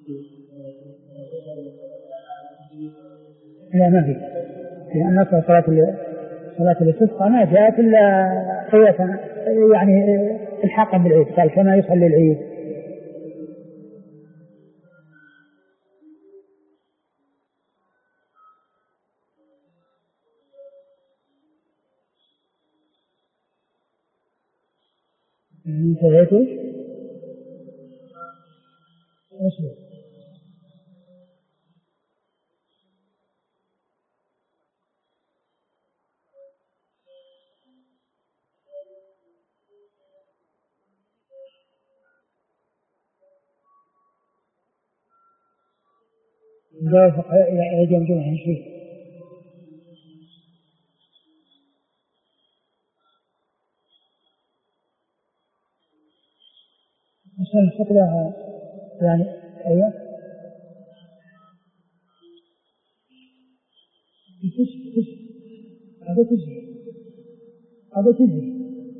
لا ما في، لأن أصل صلاة الاستسقاء ما جاءت إلا قياسا يعني الحاقا بالعيد، قال كما يصلي العيد. انتهيته أصبر جاء يجمع جمعا شيء مثلا فقدها يعني. أيوة هذا تجي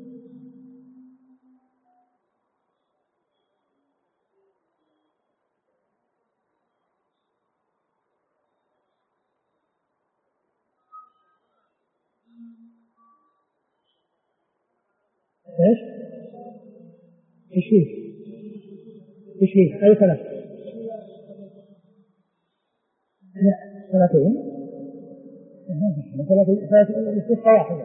ايش؟ ايش فيه؟ اي ثلاث؟ لا ثلاثين ثلاث واحدة.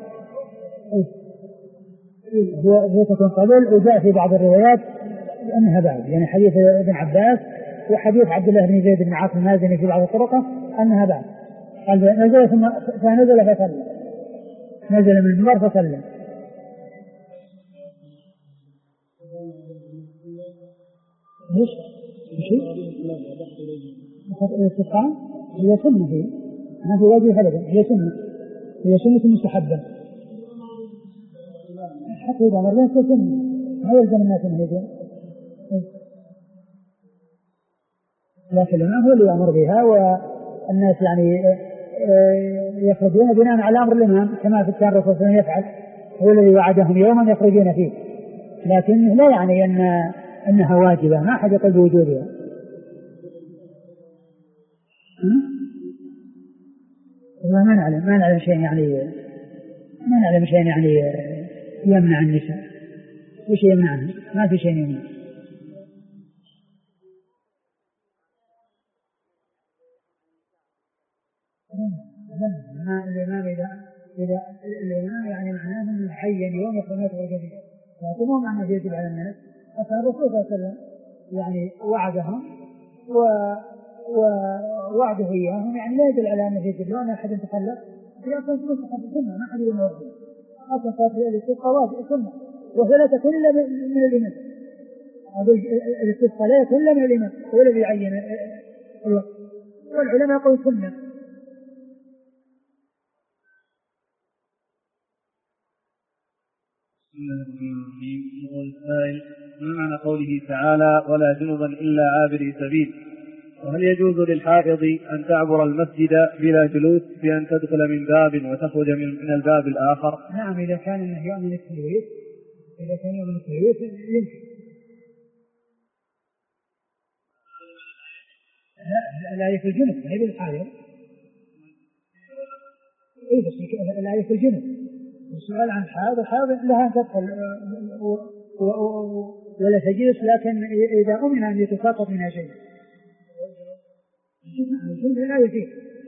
هي تكون قبل، وجاء في بعض الروايات أنها بعد، يعني حديث ابن عباس وحديث عبد الله بن زيد بن عاصم المازني في بعض الطرقة أنها بعد. قال نزل ثم فنزل فصلى، نزل من المنبر فصلى. ايش؟ الاستسقاء هي سنة، هي ما في واجب أبدا، هي سنة مستحبة حتى إذا مر لها سنة، ما يلزم الناس أن يهدون، لكن الإمام هو اللي يأمر بها، والناس يعني يخرجون بناء على أمر الإمام، كما كان الرسول صلى الله عليه وسلم يفعل، هو الذي وعدهم يوما يخرجون فيه، لكن لا يعني أنها واجبة، ما أحد يقول بوجودها. ما نعلم شيء يعني يمنع النساء، وش يمنعها؟ ما في شيء يمنع. إذا الإمام يعني معناه أنه يحين يوم يخرج الجميع، لكن مو معناه يجب على الناس. أصلا الرسول صلى الله عليه وسلم يعني وعدهم ووعده إياهم، يعني لا يدل على أنه يجب لأن أحد تخلف، لكن تخلف السنة ما حد يموت أصلا صارت الاستسقاء واجب سنة، ولا تكون إلا من الإمام. الاستسقاء لا يكون إلا من الإمام، هو الذي يعين الوقت، والعلماء يقولون سنة. يقول السائل: ما معنى قوله تعالى ولا جنبا إلا عابري سبيل؟ وهل يجوز للحائض أن تعبر المسجد بلا جلوس بأن تدخل من باب وتخرج من الباب الآخر؟ نعم، إذا كان يوم التلويث يمكن. لا يكون الجنب ما يبي الحائض، بس لا يكون الجنب. السؤال عن الحائض لها أن تدخل ولا تجلس، لكن إذا أمن أن يتساقط منها شيء الجنب لا يفيد.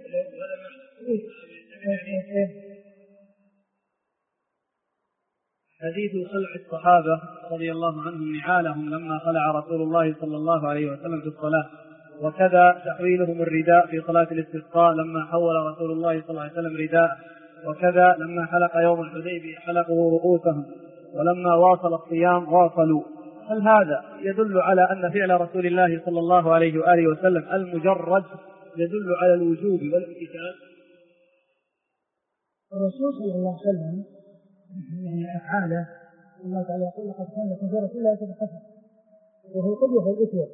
حديث خلع الصحابة رضي الله عنهم نعالهم لما خلع رسول الله صلى الله عليه وسلم في الصلاة، وكذا تحويلهم الرداء في صلاة الاستسقاء لما حول رسول الله صلى الله عليه وسلم رداء، وكذا لما حلق يوم الحديبية حلقوا رؤوسهم، ولما واصل الصيام واصلوا. هل هذا يدل على أن فعل رسول الله صلى الله عليه وآله وسلم المجرد يدل على الوجوب والامتثال؟ الرسول صلى الله عليه وسلم يعني أفعاله الله تعالى يقول لقد كان لكم في رسول الله أسوة حسنة، وهو القدوة والأسوة،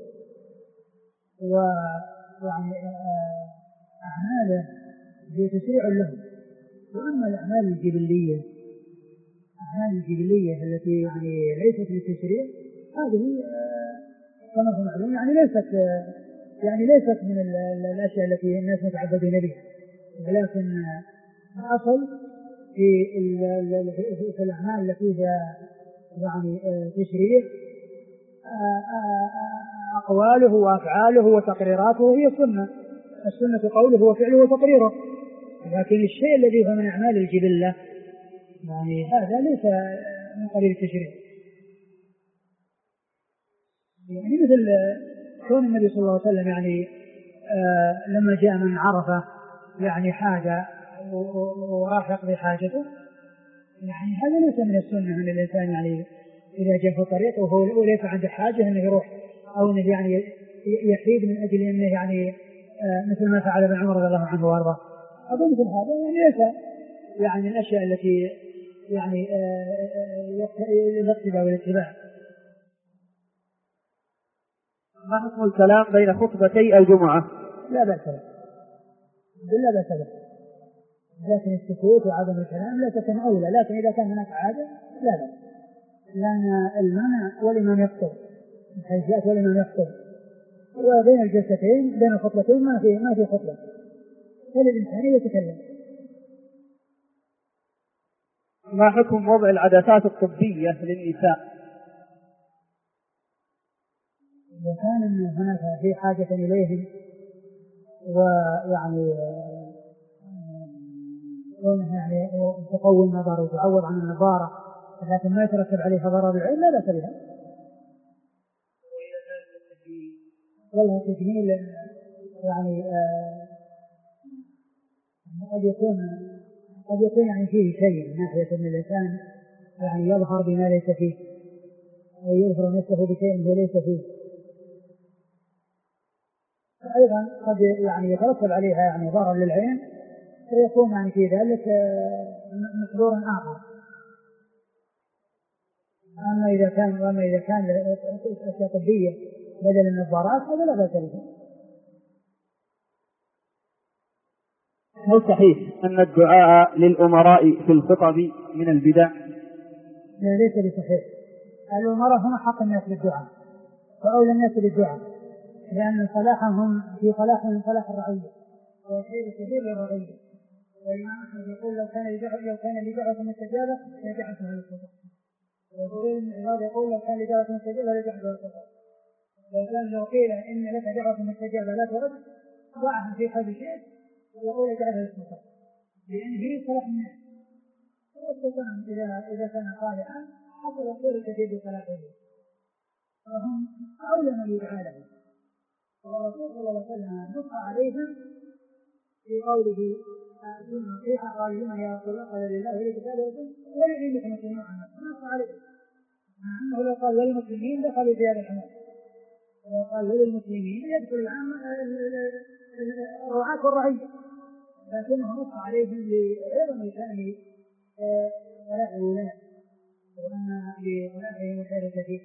ويعني أعماله هي تشريع له. وأما الأعمال الجبلية التي يعني ليست للتشريع، هذه كما هو معلوم يعني يعني ليست من الأشياء التي الناس متعبدون بها، ولكن الأصل في الأعمال التي فيها يعني تشريع أقواله وأفعاله وتقريراته هي السنة قوله وفعله وتقريره. لكن الشيء الذي هو من أعمال الجبلة يعني هذا ليس من قبيل التشريع. يعني مثل كون النبي صلى الله عليه وسلم يعني لما جاء من عرفة يعني حاجة وراح يقضي حاجته، يعني هذا ليس من السنة أن الإنسان يعني إذا جاء في الطريق وهو ليس عنده حاجة أنه يروح أو أنه يعني يحيد من أجل أنه يعني مثل ما فعل ابن عمر رضي الله عنه وارضاه. أظن مثل هذا يعني ليس يعني الأشياء التي يعني الاقتداء والاتباع. ما حكم الكلام بين خطبتي الجمعة؟ لا بأس به، لا بأس به، لكن السكوت وعدم الكلام لا تكن أولى، لكن إذا كان هناك عادة لا بأس، لأن الإمام والإمام يخطب من حيث يأتي والإمام يخطب، وبين الجلستين بين الخطبتين ما في خطبة، فللإنسان يتكلم. ما حكم وضع العدسات الطبية للنساء؟ إذا كان هناك في حاجة إليهم ويعني يعني تقوي النظر وتعوض عن النظارة لكن ما يترتب عليها ضرر العين لا بأس بها. والله التجميل يعني قد يكون يعني فيه شيء من ناحية أن الإنسان يعني يظهر بما ليس فيه أو يظهر نفسه بشيء هو ليس فيه. أيضا قد يعني يترتب عليها يعني ضرر للعين فيكون يعني في ذلك مقدور آخر. أما إذا كان أشياء طبية بدل النظارات هذا لا بأس به. هل صحيح أن الدعاء للأمراء في الخطب من البدع؟ لا ليس بصحيح. الأمراء هم حق الناس بالدعاء وأولى الناس بالدعاء، لأن صلاحهم في صلاحهم صلاح الرعية وخير كثير للرعية. والإمام أحمد يقول لو كان لدعوة مستجابة لدعته للخطب، وغيره يقول لو كان لدعوة مستجابة لدعته للخطب. لو قيل إن لك دعوة مستجابة لا ترد ضعها في قلب شيء ويقول دعوة للخطب، لأن هي صلاح الناس. والسلطان إذا كان صالحا حصل خير كثير بصلاحه، فهم أولى من يدعى له. والرسول صلى الله عليه وسلم نص عليهم في قوله أعطينا نصيحة قال لما يا رسول الله قال لله ولكتابه ولعلمك المسلمين عنه نص عليهم، مع أنه لو قال للمسلمين دخلوا في هذا الحمام، ولو قال للمسلمين يدخل العام رعاة الرعية، لكنه نص عليهم لعظم شأن ولاء الولاة وأن لولائهم خير كثير.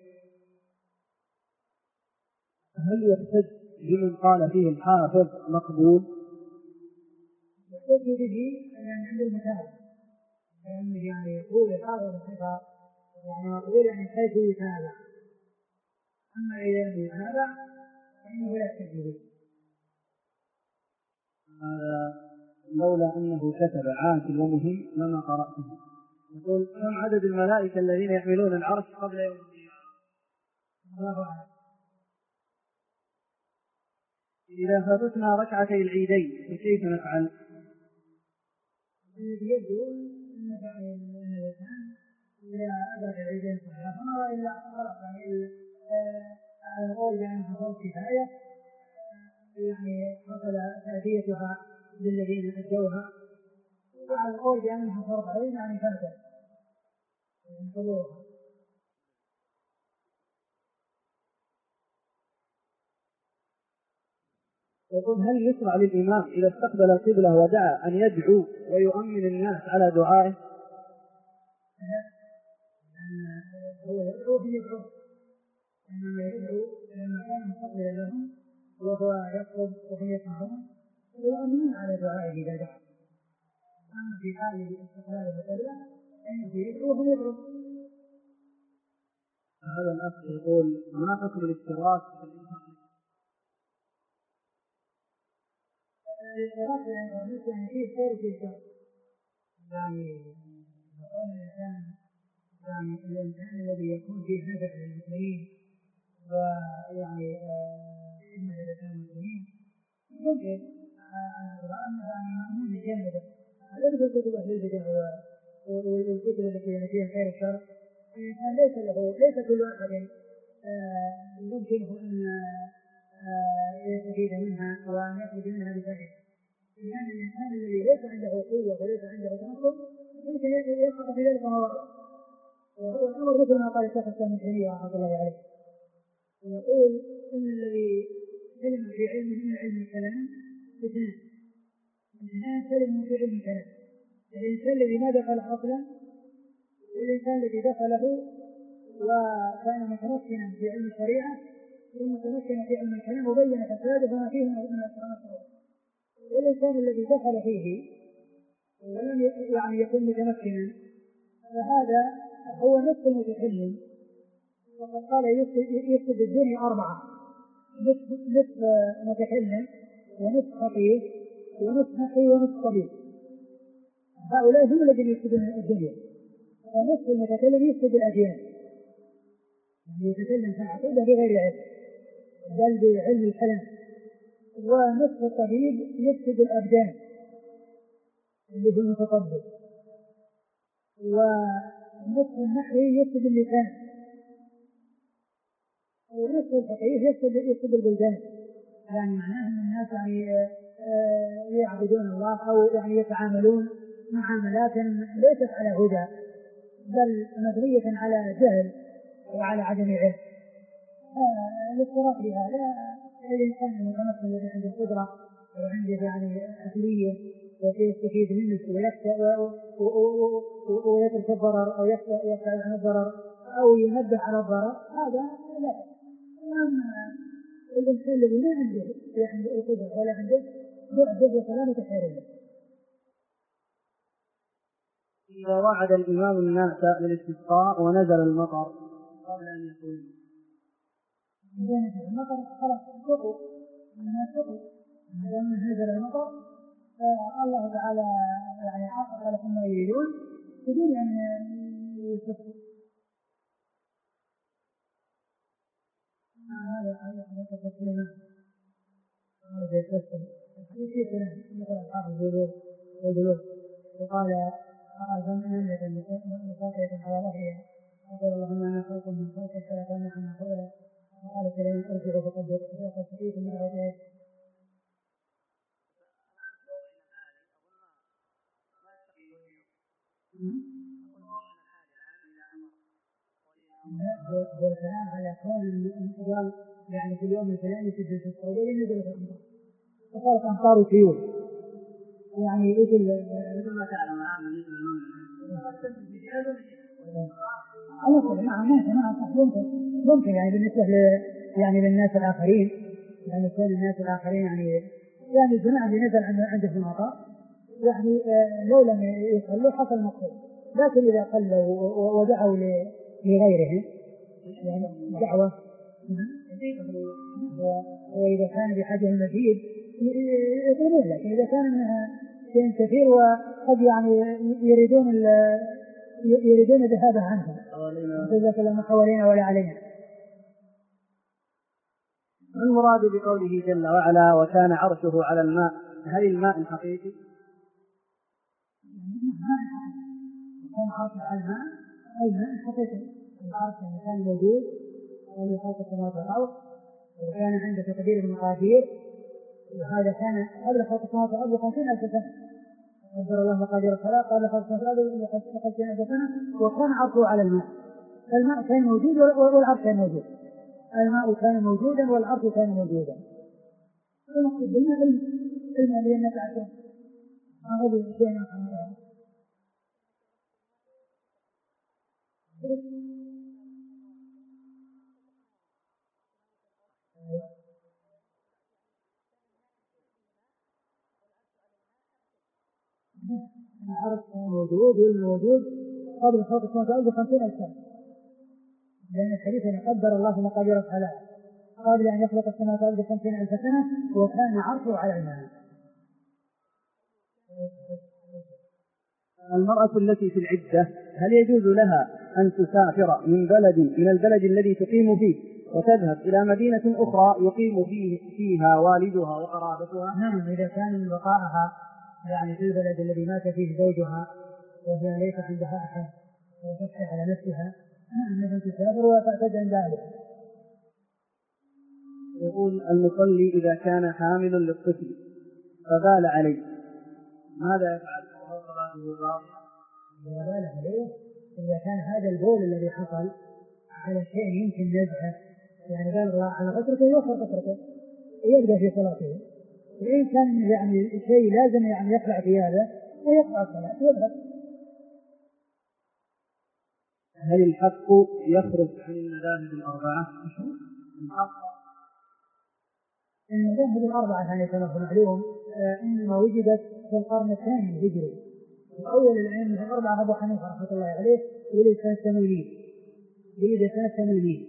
هل يحتج بمن قال فيه الحافظ مقبول؟ يحتج به يعني عند المتابعة، لأنه يعني يقول الحافظ الصفات يعني مقبول يعني حيث يتابع، أما إذا لم يتابع فإنه لا يحتج به. لولا أنه كتب عاقل ومهم لما قرأته. يقول كم عدد الملائكة الذين يحملون العرش قبل يوم القيامة؟ إذا فاتتنا ركعتي العيدين فكيف نفعل؟ يقول إن الإنسان إذا أدرك العيدين صحيحا وإلا خلق على القول بأنها فرض كفاية يعني حصل تأديتها للذين أدوها، وعلى القول بأنها فرض عين يعني فاتت من حضورها. يقول هل يشرع للإمام إذا استقبل القبلة ودعا أن يدعو ويؤمن الناس على دعائه؟ هو يدعو بيدعو، إنما يدعو لما كان مستقبلا لهم وهو يطلب وهم يسمعون ويؤمنون على دعائه إذا دعا. أما في حال استقبال القبلة فإنه يدعو وهم يدعو. هذا الأخ يقول ما حكم الاشتراك في الإنترنت؟ الإرادة يعني فيه خير وفيه شر. يعني يقول الإنسان يعني الإنسان الذي يكون فيه نفع للمسلمين ويعني خدمة للمسلمين يمكن أن يعني مأمون بجانبه. ليس الكتب أهل البدع والكتب التي فيها خير الشر الإنسان ليس كل أحد يمكنه أن يستفيد منها وأن يخرج منها بفائدة. لأن الإنسان الذي ليس عنده قوة وليس عنده تمكن يمكن يسقط في ذلك مواضع. وهو الأمر مثل ما قال الشيخ الإسلام ابن تيمية رحمه الله عليه، يقول إن الذي سلم في علمه من علم الكلام اثنان سلموا في علم الكلام: الإنسان الذي ما دخل أصلا، والإنسان الذي دخله وكان متمكنا في علم الشريعة ثم تمكن في علم الكلام وبين فساده فما فيه من الأسرار. والإنسان الذي دخل فيه ولم يعني يكون متمكنا فهذا هو نصف المتكلم. وقد قال يفسد الدنيا 4: نصف متكلم ونصف خطيب ونصف نقي ونصف طبيب. هؤلاء هم الذين يفسدون الدنيا. ونصف المتكلم يفسد الأديان، يعني يتكلم في العقيدة بغير علم بل بعلم الكلام. ونصف الطبيب يفسد الأبدان اللي هو المتطبب. ونصف النحوي يفسد اللسان. ونصف الفقيه يفسد البلدان. يعني معناه أن الناس يعني يعبدون الله أو يعني يتعاملون معاملات ليست على هدى بل مبنية على جهل وعلى عدم علم. الاضطراب لهذا الإنسان المتمكن الذي عنده قدرة وعنده يعني أهلية ويستفيد منه ويترك الضرر أو يبتعد عن الضرر أو ينبه على الضرر، هذا لا. أما الإنسان الذي لا عنده القدرة ولا عنده بعد وسلامة خير له. إذا وعد الإمام الناس للاستسقاء ونزل المطر قبل أن يكون إذا نزل المطر خلاص سقوا الناس سقوا. إذا نزل المطر الله تعالى يعني حقق لهم ما يريدون بدون أن يسقوا. هذا تفصيل هذا يفسر في كلام مثل أصحاب البلوغ وقال أظن مخاطرة على ظهرها قال اللهم أنا خلق من خلقك فلا تمنع عن خلقك. وقال كلام أرجع فقد تفيت من عوضات. هو الكلام على كون الانفجار يعني في اليوم الفلاني تجد في السعودية نزلت الأمطار فصارت أمطار سيول يعني مثل ما تعلم الآن بالنسبة ممكن يعني بالنسبة يعني للناس الآخرين يعني كون الناس الآخرين يعني الجماعة اللي نزل عنده في المطار يعني لو لم يصلوا حصل مقصود. لكن إذا صلوا ودعوا لغيرهم يعني دعوة وإذا كان بحاجة المزيد يقولون. لكن إذا كان منها شيء كثير وقد يعني يريدون ذهابه عنها فإذا لم حوالينا ولا علينا. المراد بقوله جل وعلا وكان عرشه على الماء، هل الماء حقيقي؟ كان عرشه على الماء أي ماء حقيقي. العرش كان موجود ومن خلق السماوات والأرض وكان عنده تقدير المقادير وهذا كان قبل خلق السماوات والأرض 50,000 سنة. قدر الله مقادير الخلق قبل خلق السماوات والأرض 50,000 سنة وكان عرشه على الماء. الماء كان موجود والعرش كان موجود. الماء كان موجودا والعرش كان موجودا. المقصود بالماء الماء لأن تعرفون هذا الشيء العرش موجود والموجود قبل خلق السماوات والأرض 50,000 سنة. لأن الحديث قدر الله مقادير الخلائق قبل أن يخلق السماوات والأرض 50,000 سنة وكان عرشه على الماء. المرأة التي في العدة هل يجوز لها أن تسافر من البلد الذي تقيم فيه وتذهب إلى مدينة أخرى يقيم فيها والدها وقرابتها؟ نعم، إذا كان بقائها يعني في البلد الذي مات فيه زوجها وهي ليس عندها أحد وتفتح على نفسها، نعم يجوز تسافر وتعتد عند أهلها. يقول المصلي إذا كان حامل للطفل فبال عليه ماذا يفعل؟ إذا بال عليه، إذا كان هذا البول الذي حصل على شيء يمكن نزعه، يعني قال على فترته يوصل فترته يبدأ في صلاته، وإن كان يعني شيء لازم يعني يخلع ثيابه ويقطع الصلاة ويذهب. هل الحق يخرج عن المذاهب الأربعة؟ المذاهب الأربعة يعني كما معلوم إنما وجدت في القرن الثاني الهجري، وأول الأئمة الأربعة أبو حنيفة رحمة الله عليه ولد سنة 80.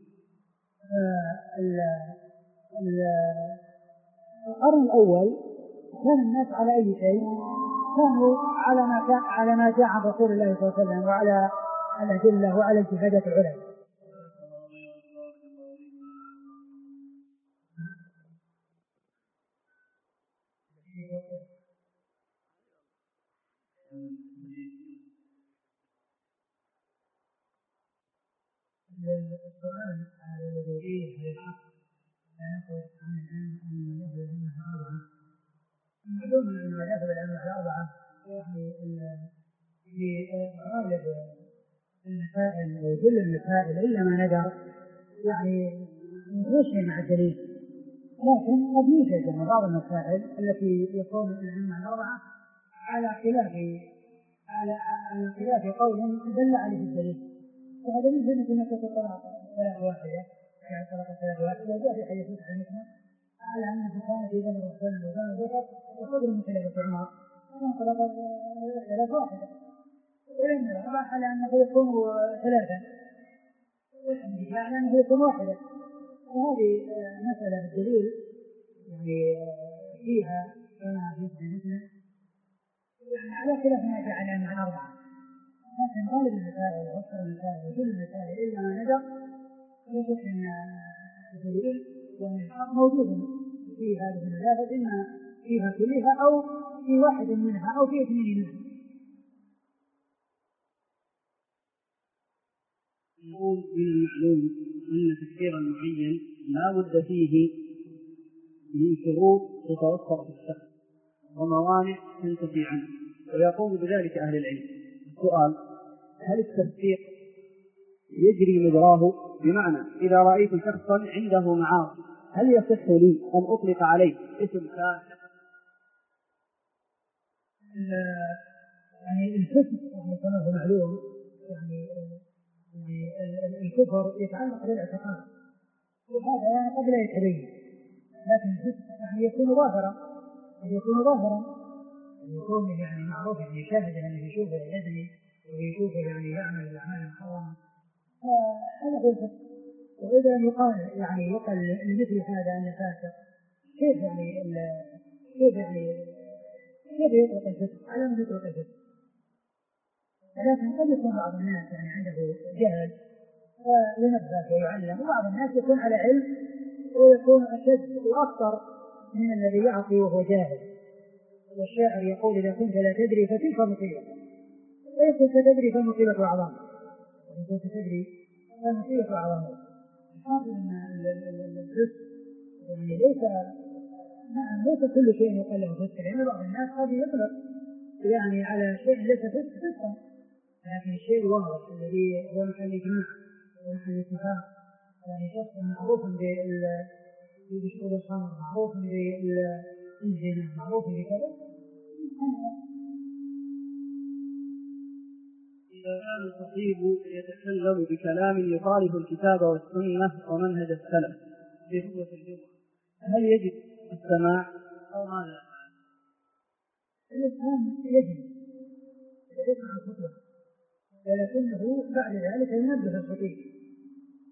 القرن الأول كان الناس على أي شيء؟ كانوا على ما جاء عن رسول الله صلى الله عليه وسلم وعلى الأدلة وعلى اجتهادات العلماء. السؤال الذي فيه الحق لا يخرج عن المذاهب الأربعة. معلوم أن المذاهب الأربعة يعني في غالب المسائل وكل المسائل إلا ما ندر يعني متمشي مع الدليل، لكن قد يوجد من بعض المسائل التي يكون الأئمة الأربعة على خلاف قول دل عليه الدليل، وهذا مثل مسألة الطلاق ثلاث واحدة، يعني طلاق ثلاث واحدة جاء في حديث صحيح مسلم على أنه كان في زمن الرسول وزمن ذكر وصدر من خلافة عمر كان طلاق ثلاث واحدة، وإن الأربعة على أنه يكون ثلاثا والحديث على أنه يكون واحدة. وهذه مسألة الدليل يعني فيها كما في صحيح مسلم يعني على خلاف ما جاء عن الأربعة، لكن غالب المسائل وأكثر المسائل وكل المسائل إلا ما ندر يجب أن الدليل والإحقاق موجود في هذه المذاهب، إما فيها كلها أو في واحد منها أو في اثنين منها. يقول من المعلوم أن تفسير المعين لا بد فيه من شروط تتوفر في الشخص وموانع تنتفي عنه ويقوم بذلك أهل العلم. السؤال: هل التفسير يجري مجراه؟ بمعنى إذا رأيت شخصا عنده معاصي هل يصح لي أن أطلق عليه اسم كافر؟ يعني الفسق كما هو معلوم يعني الكفر يتعلق بالاعتقاد وهذا قد لا يتبين، لكن الفسق يعني يكون ظاهرا يكون يعني معروف أن يشاهد أن يشوفه يدري ويشوفه يعني يعمل الأعمال الحرام، هذا هو الفسق. وإذا يقال لمثل هذا أن فاسق كيف يطلق الفسق على من يطلق الفسق؟ لكن قد يكون بعض الناس يعني عنده جهل فينبه ويعلم، وبعض الناس يكون على علم ويكون أشد وأكثر من الذي يعصي وهو جاهل. والشاعر يقول: إذا كنت لا تدري فتلك مصيبة، وإن كنت تدري فالمصيبة أعظم. الحاصل أن الفسق يعني ليس كل شيء يقال له فسق، لأن بعض الناس قد يطلق يعني على شيء ليس فسقا، لكن الشيء الواضح الذي هو محل الإجماع ومحل الاتفاق، يعني شخص معروف بشرب الخمر، معروف بالزنا، معروف بكذا. إذا كان الخطيب يتكلم بكلام يخالف الكتاب والسنة ومنهج السلف في خطبة الجمعة هل يجب السماع أو ماذا؟ الإسلام يجب يسمع الخطبة، ولكنه بعد ذلك ينبه الخطيب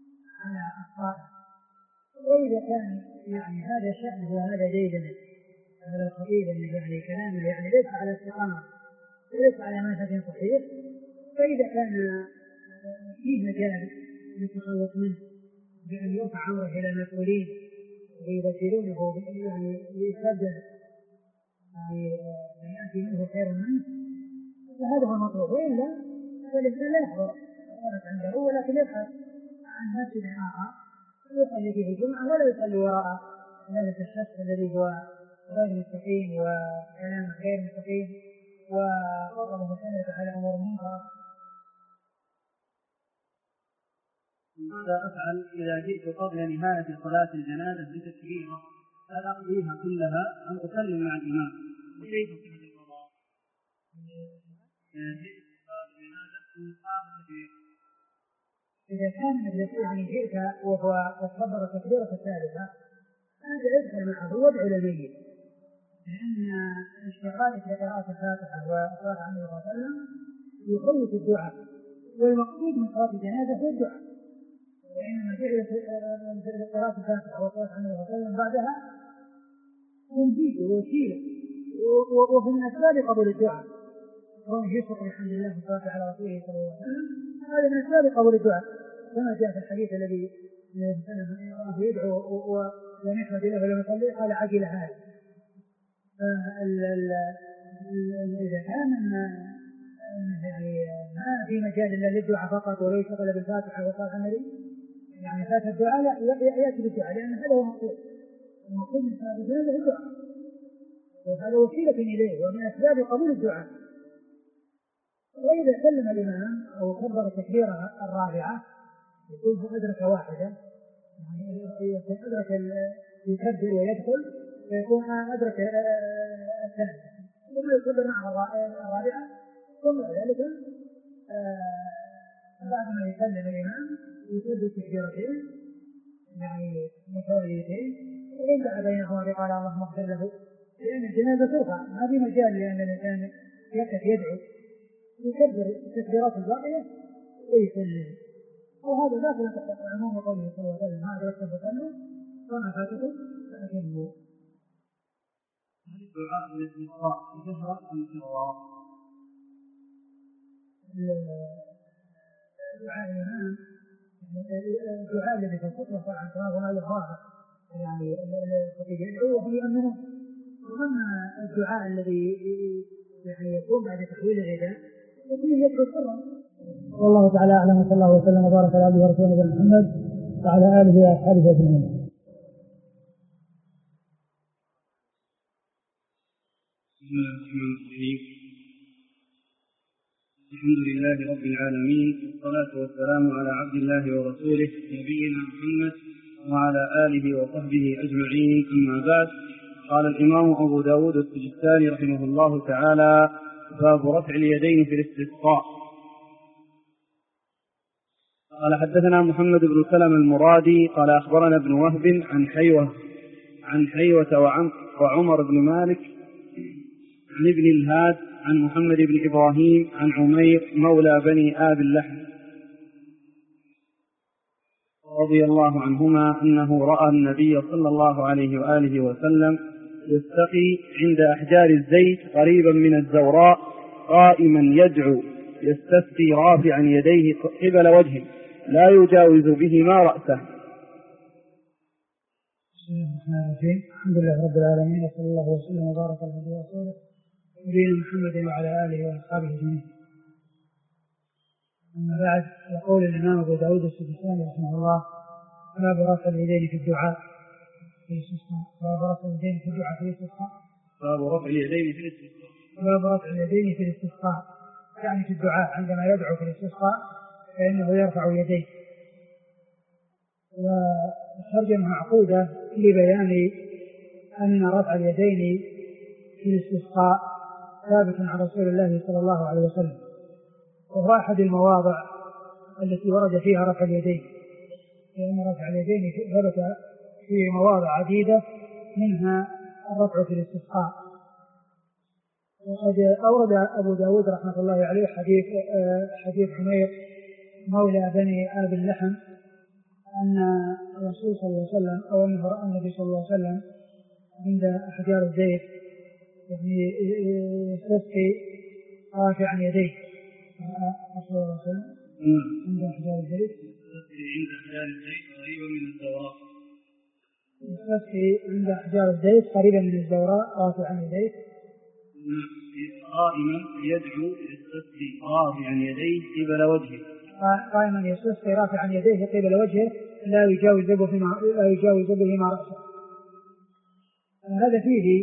على أخطائه، وإذا كان يعني هذا شأنه وهذا جيد منه هذا الخطيب أنه يعني كلامه يعني ليس على استقامة وليس على منهج صحيح، فإذا كان فيه مجال للتخلص منه بأن يرفع أمره إلى المسؤولين ويبشرونه يعني يستبدل يعني من يأتي منه خير منه، فهذا هو المطلوب. وإلا فالإنسان لا يحضر عنده، ولكن يبحث عن مسجد آخر يصلي فيه الجمعة ولا يصلي وراء ذلك الشخص الذي هو غير مستقيم وكلامه غير مستقيم وقوله سنة على أمور منكر. ماذا أفعل إذا جئت قبل نهاية صلاة الجنازة بتكبيرة هل أقضيها كلها أم أسلم مع الإمام؟ وكيف صفة القضاء؟ إذا جئت قبل الجنازة إذا كان يعني جئت وهو كبر التكبيرة الثالثة هذا ادخل معه وادعو للميت، لأن اشتغالك بقراءة الفاتحة وصلاة النبي صلى الله عليه وسلم يفوت الدعاء، والمقصود من صلاة الجنازة هو الدعاء، وإنما جعلت قراءة الفاتحة وصلاة النبي صلى الله عليه وسلم بعدها تنجيز ووسيلة وهو من أسباب قبول الدعاء، وأن يشكر الحمد لله والصلاة على رسوله صلى الله عليه وسلم هذا من أسباب قبول الدعاء، كما جاء في الحديث الذي يدعو ولم يحمد له ولم يصلي قال عجل هذا. إذا كان يعني ما في مجال إلا للدعاء فقط ولو يشتغل بالفاتحة وصلاة النبي يعني فات الدعاء لا يأتي بالدعاء، لأن هذا هو المقصود من صلاة الجنازة الدعاء، وهذا وسيلة إليه ومن أسباب قبول الدعاء. وإذا سلم الإمام أو كبر التكبيرة الرابعة يكون أدرك واحدة، يعني يكون أدرك يكبر ويدخل ويكون أدرك الثانية، ثم يكبر مع الرابعة، ثم ذلك بعد ما يسلم الإمام يكبر تكبيرتين يعني متواليتين وينبع بينهما بقال اللهم اغفر له، لأن الجنازة ترفع ما في مجال لأن الإنسان يكف يدعو، يكبر التكبيرات الباقية ويسلم. وهذا داخل تحت عموم قوله صلى الله عليه وسلم هذا وقت فسلم وما فاتكم فأتموا. هل الدعاء بالاستسقاء جهرا أم سرا؟ الدعاء الإمام الدعاء الذي في الخطبة طبعا كما هو الظاهر يعني الخطيب يدعو وهو يؤمنه، وأما الدعاء الذي يعني يكون بعد تحويل الرداء يكون يدعو سرا. والله تعالى أعلم، وصلى الله وسلم وبارك على عبده ورسوله محمد وعلى آله وأصحابه أجمعين. بسم الله الرحمن الرحيم. الحمد لله رب العالمين، والصلاة والسلام على عبد الله ورسوله نبينا محمد وعلى آله وصحبه أجمعين، أما بعد. قال الإمام أبو داود السجستاني رحمه الله تعالى: باب رفع اليدين في الاستسقاء. قال حدثنا محمد بن سلمة المرادي قال أخبرنا ابن وهب عن حيوة وعمر بن مالك عن ابن الهاد عن محمد بن إبراهيم عن عمير مولى بني آب اللحم رضي الله عنهما أنه رأى النبي صلى الله عليه وآله وسلم يستقي عند أحجار الزيت قريبا من الزوراء قائما يدعو يستسقي رافعا يديه قبل وجهه لا يجاوز بهما رأسه. الحمد لله رب العالمين، وصلى الله وسلم وبارك على عبده ورسوله نبينا محمد وعلى آله وأصحابه أجمعين. أما بعد، يقول الإمام أبو داود السجستاني رحمه الله: باب رفع اليدين في الدعاء في الاستسقاء. باب رفع اليدين في الدعاء في الاستسقاء. باب رفع اليدين في الاستسقاء. باب رفع اليدين في الاستسقاء، يعني في الدعاء عندما يدعو في الاستسقاء فإنه يرفع يديه. والترجمة معقودة لبيان أن رفع اليدين في الاستسقاء ثابت عن رسول الله صلى الله عليه وسلم، وهو أحد المواضع التي ورد فيها رفع اليدين، لأن رفع اليدين ثبت في مواضع عديدة منها الرفع في الاستسقاء. وقد أورد أبو داود رحمه الله عليه حديث عمير مولى بني آب اللحم أن الرسول صلى الله عليه وسلم أو أنه رأى النبي صلى الله عليه وسلم عند أحجار الزيت يعني يستسقي رافعا يديه صلى الله عليه وسلم عند أحجار الزيت قريبا من الزوراء يستسقي عند أحجار الزيت قريبا من الزوراء رافعا يديه قائما يدعو يستسقي رافعا يديه قبل وجهه قائما يستسقي رافعا يديه قبل وجهه لا يجاوز بهما رأسه. هذا فيه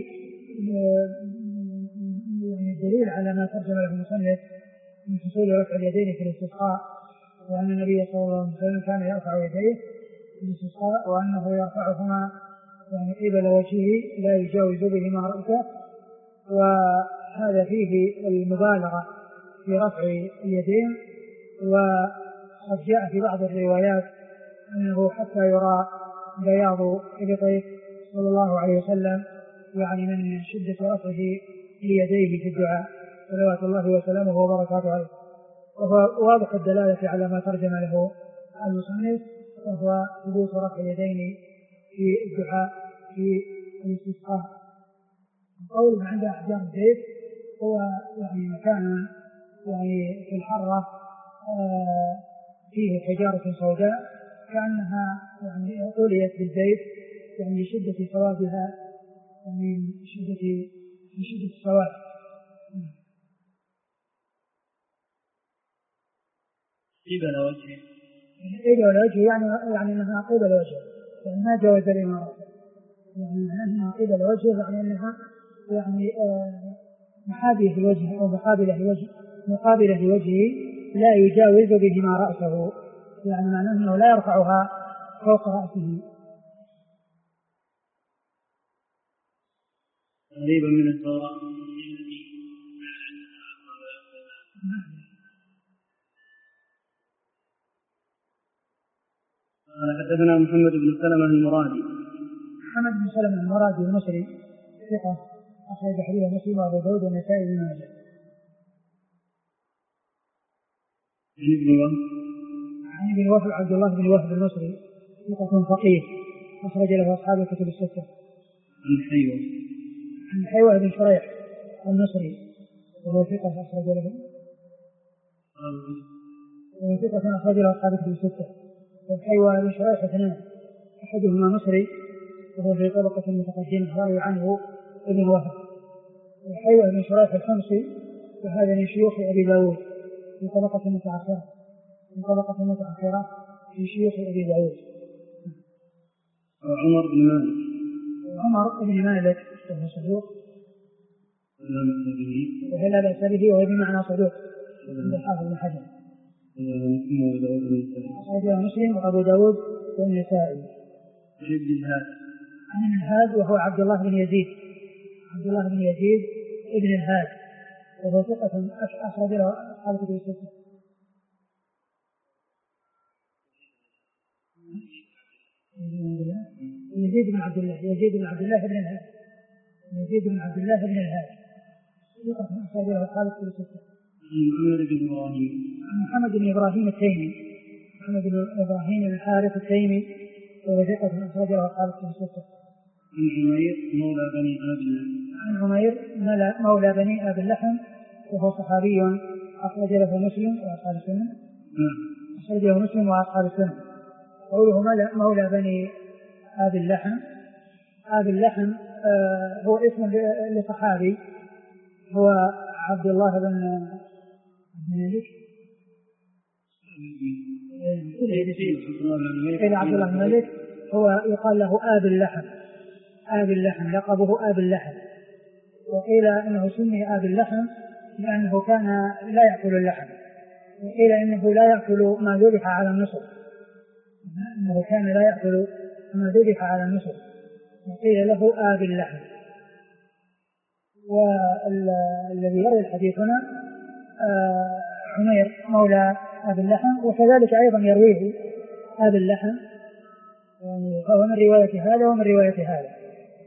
دليل على ما ترجم له المصنف من حصول رفع اليدين في الاستسقاء، وأن النبي صلى الله عليه وسلم كان يرفع يديه في الاستسقاء وأنه يرفعهما يعني قبل وجهه لا يجاوز بهما رأسه. وهذا فيه المبالغة في رفع اليدين، وقد جاء في بعض الروايات أنه حتى يرى بياض إبطيه صلى الله عليه وسلم يعني من شدة رفعه ليديه في الدعاء صلوات الله وسلامه وبركاته عليه. وهو واضح الدلالة على ما ترجم له المصنف، وهو حدوث رفع اليدين في الدعاء في الاستسقاء. القول عند أحجار الزيت هو يعني مكان يعني في الحرة فيه حجارة سوداء كأنها يعني أوليت بالزيت يعني لشدة سوادها من شدة السواد. قبل وجهه يعني أنها قبل وجهه يعني ما جاوز الإمارة، يعني أنها قبل وجهه يعني أنها يعني محابية لوجهه أو مقابلة لوجهه لا يجاوز بهما رأسه، يعني معناه أنه لا يرفعها فوق رأسه. قريبا من الزوراء. حدثنا محمد بن سلمة المرادي. محمد بن سلمة المرادي المصري ثقة أخرج حديث مسلم وأبو داود والنسائي بن ماجه. عن ابن وهب عبد الله بن وهب المصري ثقة فقيه أخرج له أصحاب الكتب الستة. عن حيوة بن شريح المصري وهو ثقة أخرج له أصحاب الكتب الستة. وحيوة بن شريح اثنان، أحدهما مصري وهو في طبقة متقدمة يروي عنه ابن وهب، وحيوة بن شريح الحمصي وهذا من شيوخ أبي داود في طبقة متأخرة في شيوخ أبي داود. عمر بن مالك وهو صدوق ولا بأس به وهو بمعنى صدوق عند الحافظ بن حجر. أخرجه مسلم وأبو داود والنسائي. عن الهاد وهو عبد الله بن يزيد ابن الهاد وهو ثقة أخرج له أصحاب الكتب الستة. يزيد بن عبد الله بن الهاد ثقة أخرج له أصحاب الكتب الستة. محمد بن إبراهيم التيمي الحارث التيمي وهو ثقة أخرج له أصحاب الكتب الستة. عن عمير مولى بني أبي اللحم وهو صحابي أخرج له مسلم وأصحاب السنن. قوله مولى بني أبي اللحم هو اسم لصحابي هو عبد الله بن مالك عبد الله بن مالك هو يقال له آب اللحم لقبه آب اللحم، وقيل إنه سمي آب اللحم لأنه كان لا يأكل اللحم، وقيل إنه لا يأكل ما ذبح على النصب وقيل له آب اللحم. والذي يروي الحديث هنا عمير مولى آب اللحم، وكذلك أيضا يرويه آب اللحم، فهو من رواية هذا ومن رواية هذا.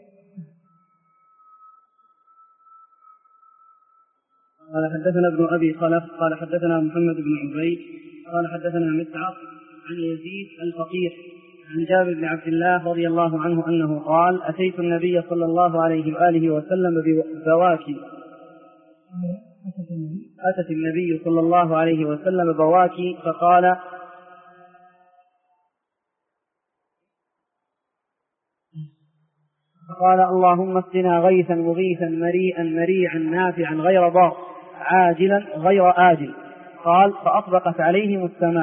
قال حدثنا ابن أبي خلف قال حدثنا محمد بن عبيد قال حدثنا مسعر عن يزيد الفقيه عن جابر بن عبد الله رضي الله عنه أنه قال: أتيت النبي صلى الله عليه وآله وسلم ببواكي. أتت النبي صلى الله عليه وسلم بواكي فقال: اللهم اسقنا غيثا مغيثا مريئا مريعا نافعا غير ضار عاجلا غير آجل. قال: فأطبقت عليهم السماء.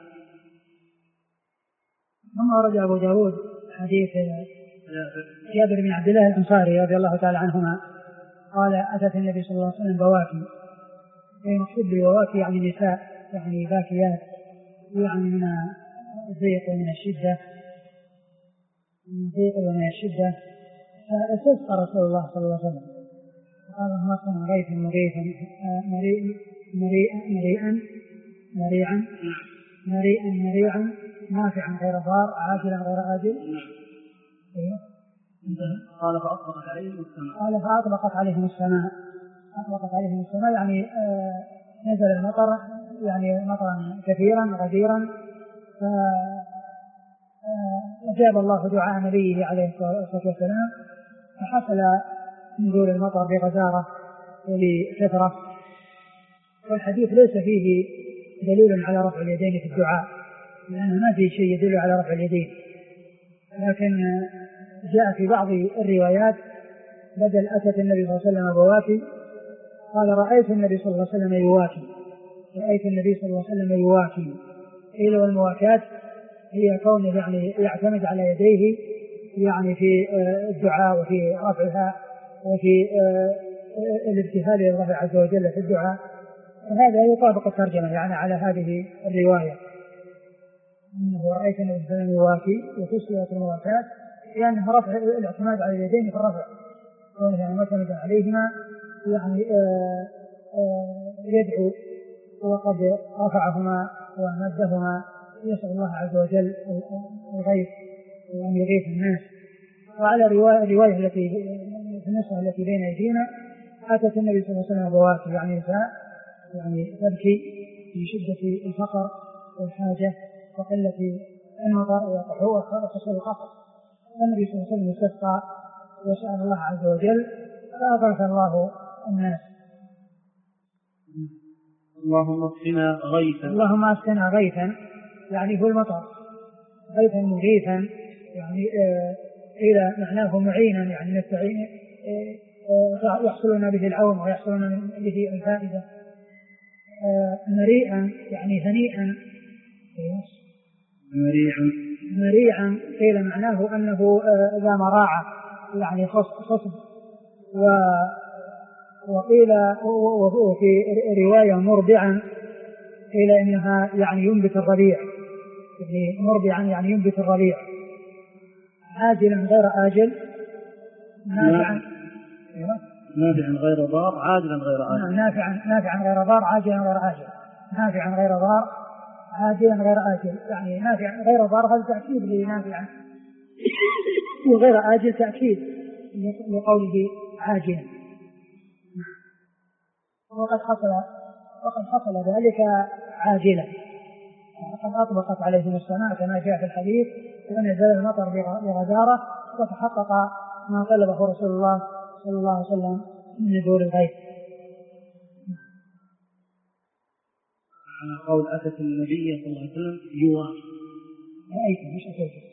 ثم ورد أبو داود حديث جابر بن عبد الله الأنصاري رضي الله تعالى عنهما قال: أتت النبي صلى الله عليه وسلم بواكي. المقصود ببواكي يعني نساء، يعني باكيات، يعني من الضيق ومن الشدة، فاستسقى رسول الله صلى الله عليه وسلم قال: اللهم اسقنا غيثا مغيثا مريعا نافعا غير ضار عاجلا غير آجل. قال: فأطبقت عليهم السماء. أطبقت عليهم السماء يعني نزل المطر، يعني مطرا كثيرا غزيرا، فأجاب الله دعاء نبيه عليه الصلاة والسلام، فحصل نزول المطر بغزارة ولكثرة. والحديث ليس فيه دليل على رفع اليدين في الدعاء، لأنه ما فيه شيء يدل على رفع اليدين، لكن جاء في بعض الروايات بدل أتت النبي صلى الله عليه وسلم بواكي قال: رأيت النبي صلى الله عليه وسلم يواكي. قيل والمواكاة هي كونه يعني يعتمد على يديه يعني في الدعاء وفي رفعها وفي الابتهال إلى الله عز وجل في الدعاء، وهذا يطابق الترجمة يعني على هذه الرواية، أنه رأيت النبي صلى الله عليه وسلم يواكي، وفسرت المواكاة لأنها رفع الاعتماد على اليدين في الرفع، كونه معتمد عليهما يعني يدعو وقد رفعهما ومدهما يسأل الله عز وجل الغيث وأن يغيث الناس. وعلى الرواية التي في النسخة التي بين أيدينا: أتت النبي صلى الله عليه وسلم بواكي، يعني نساء يعني تبكي من شدة الفقر والحاجة وقلة المطر وحصول القصر. النبي صلى الله عليه وسلم استسقى وسأل الله عز وجل فأغاث الله الناس. اللهم اسقنا غيثا يعني هو المطر، غيثا مغيثا يعني إلى معناه معينا، يعني نستعين يحصلنا به العون ويحصلنا به الفائدة. مريئا يعني هنيئا، مريعا قيل معناه أنه ذا مراعة يعني خصب، وقيل وفي رواية مرضعا قيل إنها يعني ينبت الربيع، يعني مرضعا يعني ينبت الربيع. عاجلا غير آجل، نافعا غير ضار عاجلا غير آجل، نافعا غير ضار عاجلا غير آجل، نافعا غير ضار عاجلا غير آجل، يعني نافعا غير ضار هذا تأكيد لنافعا، وغير آجل تأكيد لقوله عاجلا. وقد حصل ذلك عاجلا، وقد أطبقت عليهم السماء كما جاء في الحديث، ونزل المطر بغزارة، وتحقق ما طلبه رسول الله صلى الله عليه وسلم من نزول الغيث. على قول أتت النبي صلى الله عليه وسلم يواكي، رأيت مش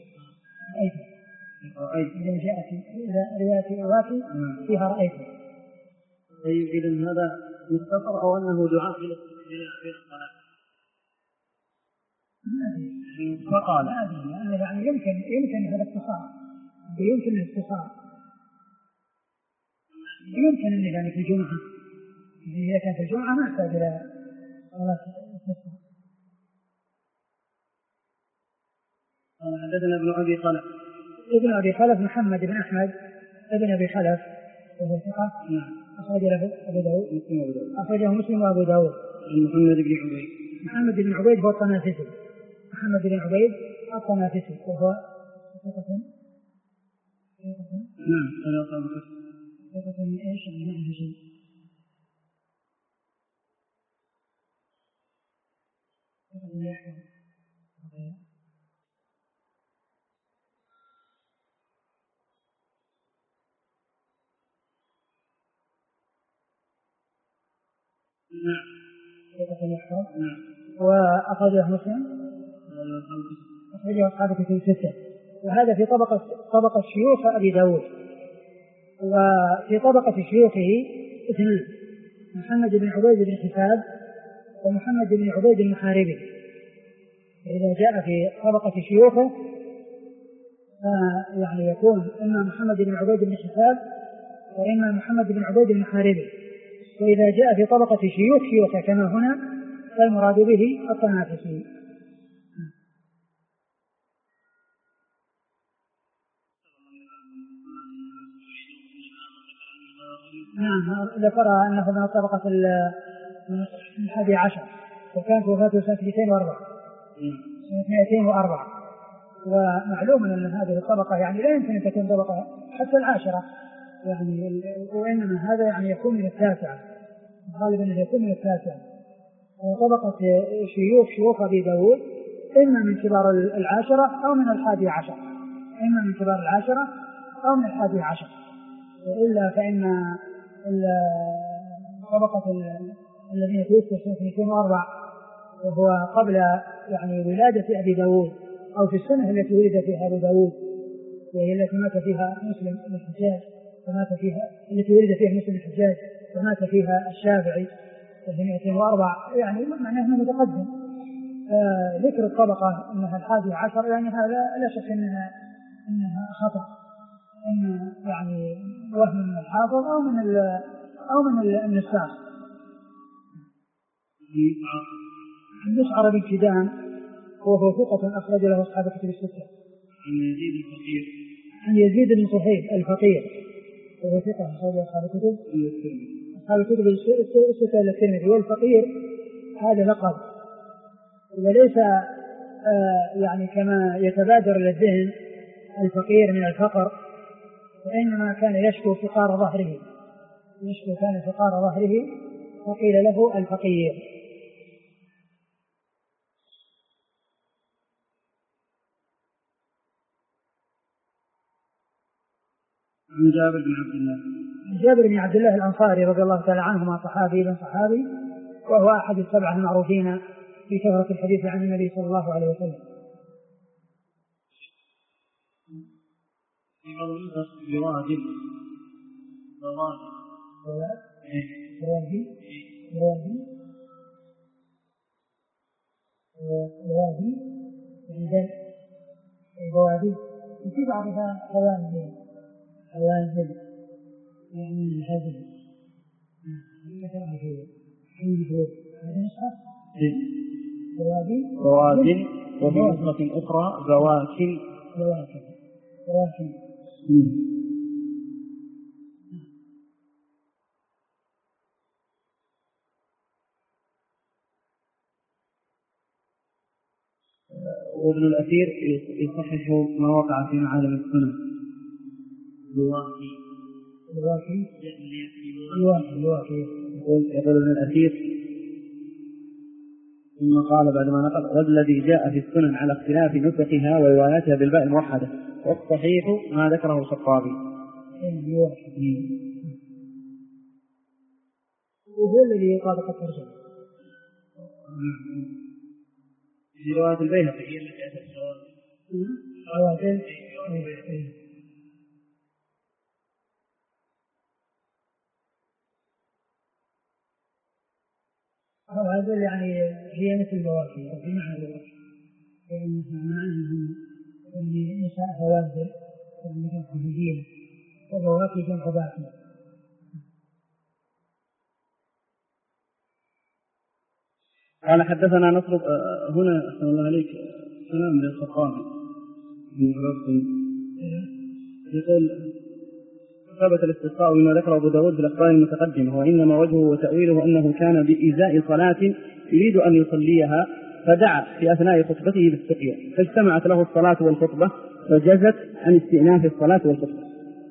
رأيت إذا جاءت إلى رواية يواكي فيها رأيت. طيب إذن هذا مختصر أو أنه دعاء في الصلاة؟ فقال يعني يمكن هذا الاختصار، يمكن الاختصار، يمكن أن يعني في الجمعة إذا كان في الجمعة ما يحتاج إلى صلاة الاختصار. حدثنا ابن أبي خلف محمد بن أحمد ابن أبي خلف وهو ثقة أخرج له أخرجه مسلم وأبو داود. محمد بن عبيد هو الطنافسي، محمد بن عبيد الطنافسي وهو ثقة من إيش من شيء. نعم. نعم. وأخرجه مسلم، أخرجه أصحاب الكتب الستة. وهذا في طبقة شيوخ أبي داود. وفي طبقة شيوخه اثنين: محمد بن عبيد بن حساب ومحمد بن عبيد المحاربي. إذا جاء في طبقة شيوخه يعني يكون إما محمد بن عبيد بن حساب وإما محمد بن عبيد المحاربي. وإذا جاء في طبقة شيوخه كما هنا فالمراد به الطنافسي. نعم، ذكر أنه من الطبقة 11، وكانت وفاته سنة 204. ومعلوم أن هذه الطبقة يعني لا يمكن أن تكون طبقة حتى 10 يعني، وإنما هذا يعني يكون من 9، غالبا يكون من 9. وطبقة شيوخ أبي داود إما من كبار 10 أو من 11، إما من كبار 10 أو من 11. وإلا فإن طبقة الذين توفوا سنة 204 وهو قبل يعني ولادة أبي داود، أو في السنة التي ولد فيها أبي داود، وهي التي مات فيها مسلم بن الحجاج، التي ولد فيها مسلم بن الحجاج ومات فيها الشافعي في 204، يعني معناه أنه متقدم. ذكر الطبقة أنها 11 يعني هذا لا شك أنها خطأ، إن يعني وهم من الحافظ أو من النساخ. مسعر بن كدام وهو ثقة أخرج له أصحاب الكتب الستة. عن يزيد بن صهيب الفقير وهو ثقة أخرج له أصحاب الكتب الستة إلا الترمذي. والفقير هذا لقب، وليس يعني كما يتبادر للذهن الفقير من الفقر، وإنما كان يشكو فقار ظهره، فقيل له الفقير. عن جابر بن عبد الله الأنصاري رضي الله تعالى عنهما، صحابي بن صحابي، وهو أحد السبعة المعروفين في كثرة الحديث عن النبي صلى الله عليه وسلم. البوادي في بعضها خوانزل يعني هذه بوادي، وفي نسخة أخرى بواكن. وابن الأثير يصحح ما وقع في معالم السنن. يقول ابن الأثير ثم قال بعد ما نقل: والذي جاء في السنن على اختلاف نسخها ورواياتها بالباء الموحدة، والصحيح ما ذكره الخطابي. وهو الذي يطابق الترجمة. في رواية البيهقي هي التي أتت هذا يعني هي مثل البواكي أو في معنى البواكي، لأنها معناها يعني نساء هوازل ومثل خفيفين، وبواكي جمع باكي. قال: حدثنا نصر. هنا أحسن الله عليك كلام من الخطابي يقول: ثبت الاستسقاء بما ذكره أبو داود في الأخبار المتقدمة، وإنما وجهه وتأويله أنه كان بإزاء صلاة يريد أن يصليها، فدعا في أثناء خطبته بالسقيا، فاجتمعت له الصلاة والخطبة، فجزت عن استئناف الصلاة والخطبة.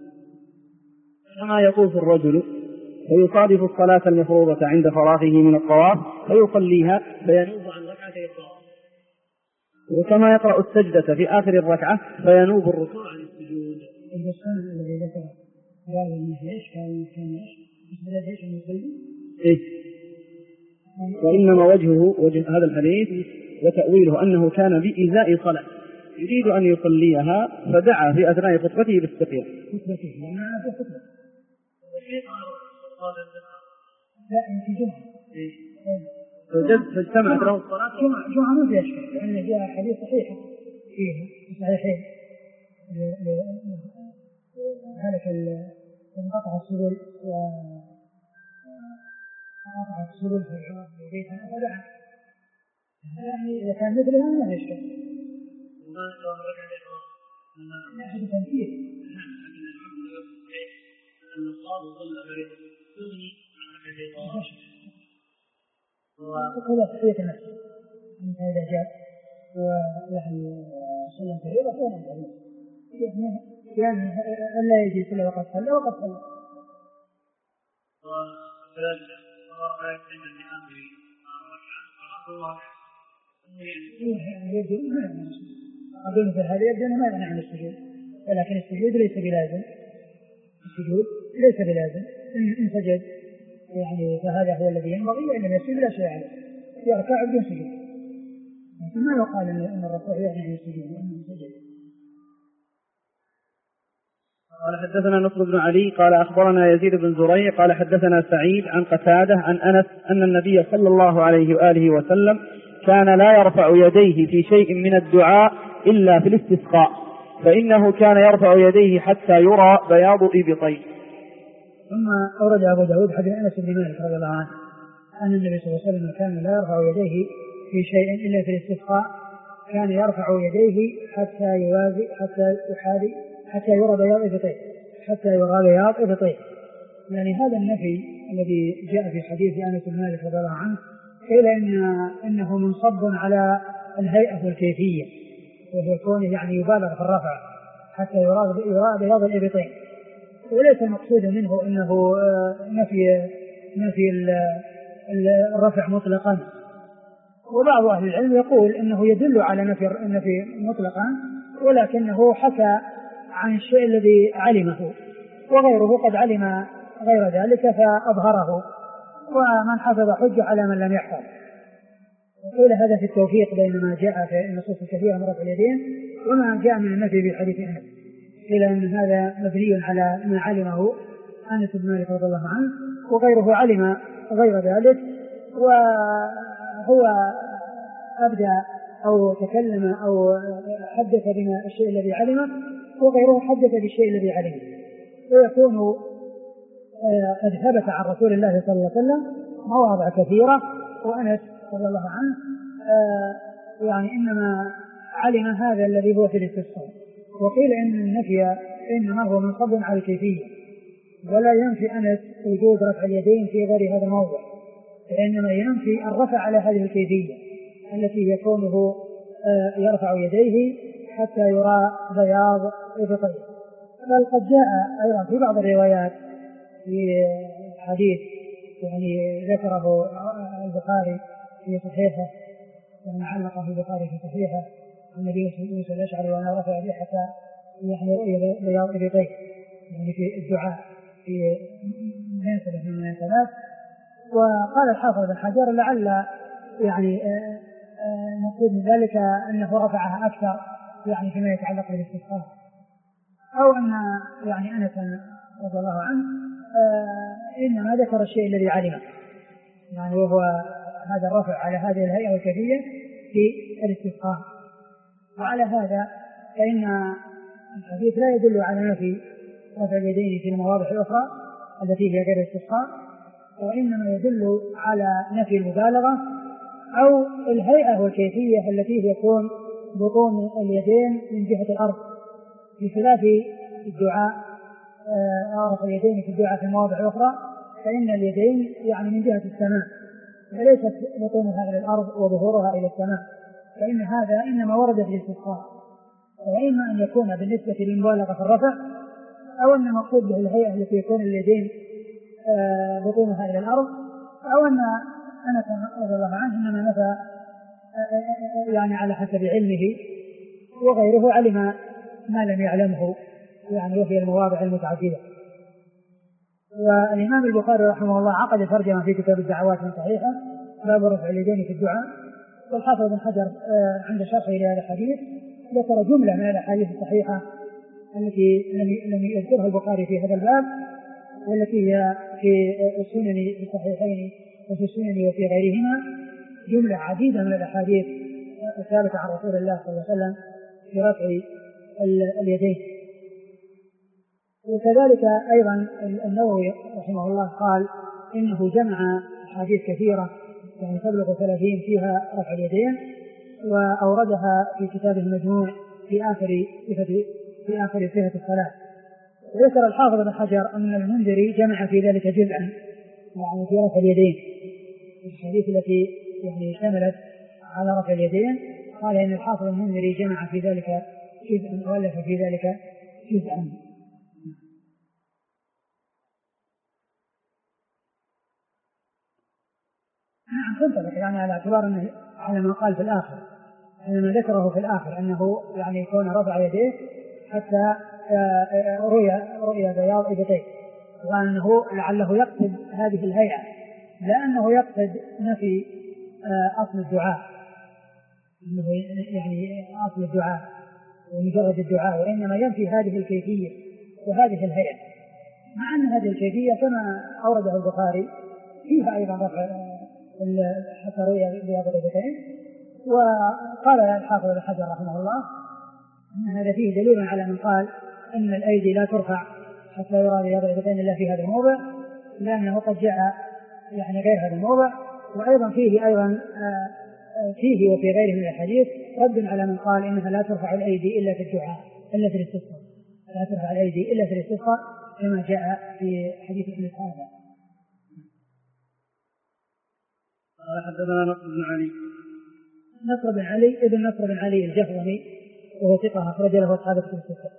كما يطوف الرجل ويصادف الصلاة المفروضة عند فراغه من الطواف فيصليها فينوب عن ركعتي الطواف، وكما يقرأ السجدة في آخر الركعة فينوب الركوع عن السجود. الذي ذكر قال إن إيش كان إيش بلاد إيش من يصلي؟ إيه وإنما وجه هذا الحديث وتأويله أنه كان بإزاء صلاة يريد أن يصليها فدعا في أثناء خطبته بالسقيا. لا في جمعة فاجتمعت له الصلاة جمعة ما فيها شيء لأن جاء حديث صحيح فيه صحيحين هلك انقطع السبل وقطع السبل في بيتها فدعا يعني إذا كان مثلها ما فيها شيء هذا تنفيذ أن الصلاة صلى تغني عن وهذا تحية النفس من هذا جاء ويعني صلى فريضة فلا يعني ألا يجي كل وقت صلى وقت صلى وكذلك رأيت أن الإمام يبدو ما يعنى أقول مثل هذا يبدو ما يعنى عن السجود ولكن السجود ليس بلازم إن سجد يعني فهذا هو الذي ينبغي وإن لم يسجد لا شيء عليه يركع بدون سجود لكن ما يقال أن الركوع يعني السجود وأنه سجد. قال حدثنا نصر بن علي قال أخبرنا يزيد بن زريع قال حدثنا سعيد عن قتادة عن أنس أن النبي صلى الله عليه وآله وسلم كان لا يرفع يديه في شيء من الدعاء إلا في الاستسقاء فإنه كان يرفع يديه حتى يرى بياض إبطيه. ثم أورد أبو داود حديث أنس بن مالك رضي الله عنه أن النبي صلى الله عليه وسلم كان لا يرفع يديه في شيء إلا في الاستسقاء كان يرفع يديه حتى يوازي حتى يرى بياض إبطيه يعني هذا النفي الذي جاء في حديث أنس بن مالك رضي الله عنه قيل إنه منصب على الهيئة والكيفية وهو كونه يعني يبالغ في الرفع حتى يرى بياض الإبطين وليس المقصود منه أنه نفي الرفع مطلقا وبعض أهل العلم يقول أنه يدل على نفي مطلقا ولكنه حكى عن الشيء الذي علمه وغيره قد علم غير ذلك فأظهره ومن حفظ حجة على من لم يحفظ. وقيل هذا في التوفيق بين ما جاء في النصوص الكثيرة من رفع اليدين وما جاء من النفي في حديث أنس إلى أن هذا مبني على ما علمه أنس بن مالك رضي الله عنه وغيره علم غير ذلك وهو أبدأ أو تكلم أو حدث بما الشيء الذي علمه وغيره حدث بالشيء الذي علمه ويكون قد ثبت عن رسول الله صلى الله عليه وسلم مواضع كثيرة وأنس رضي الله عنه يعني إنما علم هذا الذي هو في الاستسقاء وقيل إن النفي إنما هو منصب على الكيفية ولا ينفي أنس وجود رفع اليدين في غير هذا الموضع فإنما ينفي الرفع على هذه الكيفية التي يكونه يرفع يديه حتى يرى بياض إبطيه. بل قد جاء أيضا في بعض الروايات في حديث يعني ذكره البخاري في صحيحه يعني علق في البخاري في صحيحه النبي موسى الأشعري وأنا رفع يديه حتى يعني رؤية بياض إبطيه يعني في الدعاء في مناسبة من المناسبات. وقال الحافظ بن حجر لعل يعني نقول من ذلك أنه رفعها أكثر يعني فيما يتعلق بالاستسقاء أو أن يعني أنس رضي الله عنه إنما ذكر الشيء الذي علمه يعني وهو هذا الرفع على هذه الهيئة والكيفية في الاستسقاء. وعلى هذا فإن الحديث لا يدل على نفي رفع اليدين في المواضع الأخرى التي هي غير الاستسقاء وإنما يدل على نفي المبالغة أو الهيئة والكيفية التي يكون بطون اليدين من جهة الأرض بخلاف الدعاء رفع اليدين في الدعاء في المواضع الأخرى فإن اليدين يعني من جهة السماء وليست بطونها إلى الأرض وظهورها إلى السماء فإن هذا إنما ورد في الاستسقاء وإما أن يكون بالنسبة للمبالغة في الرفع أو أن مقصود به الهيئة التي يكون اليدين بطونها إلى الأرض أو أن أنس رضي الله عنه إنما نفى يعني على حسب علمه وغيره علم ما لم يعلمه يعني وفي المواضع المتعددة. والإمام البخاري رحمه الله عقد ترجمة في كتاب الدعوات من صحيحة باب رفع اليدين في الدعاء. والحافظ ابن حجر عند شرحه لهذا الحديث ذكر جملة من الأحاديث الصحيحة التي لم يذكرها البخاري في هذا الباب، والتي هي في السنن في الصحيحين وفي السنن وفي غيرهما، جملة عديدة من الأحاديث الثابتة عن رسول الله صلى الله عليه وسلم في رفع اليدين. وكذلك أيضا النووي رحمه الله قال إنه جمع أحاديث كثيرة يعني تبلغ 30 فيها رفع اليدين، وأوردها في كتابه المجموع في آخر صفة الصلاة. وذكر الحافظ ابن حجر أن المنذري جمع في ذلك جزءا يعني في رفع اليدين، الحديث التي يعني اشتملت على رفع اليدين، قال إن الحافظ المنذري جمع في ذلك جزءا وألف في ذلك جزءا. كنت يعني على اعتبار أنه على ما قال في الآخر، على ما ذكره في الآخر أنه يعني يكون رفع يديه حتى رؤيا بياض إبطيه، وأنه لعله يقصد هذه الهيئة، لأنه يقصد نفي أصل الدعاء، أنه يعني أصل الدعاء ومجرد الدعاء، وإنما ينفي هذه الكيفية وهذه الهيئة، مع أن هذه الكيفية كما أورده البخاري فيها أيضا رفع حتى رؤيا بياض الإبطين. وقال الحافظ ابن حجر رحمه الله أن هذا فيه دليل على من قال أن الأيدي لا ترفع حتى يرى بياض الإبطين إلا في هذا الموضع، لأنه قد جاء يعني غير هذا الموضع. وأيضا فيه وفي غيره من الحديث رد على من قال إنها لا ترفع الأيدي إلا في الدعاء إلا في الاستسقاء، لا ترفع الأيدي إلا في الاستسقاء كما جاء في حديث ابن هذا. حدثنا نصر بن علي الجهضمي وهو ثقة أخرج له أصحاب الكتب الستة.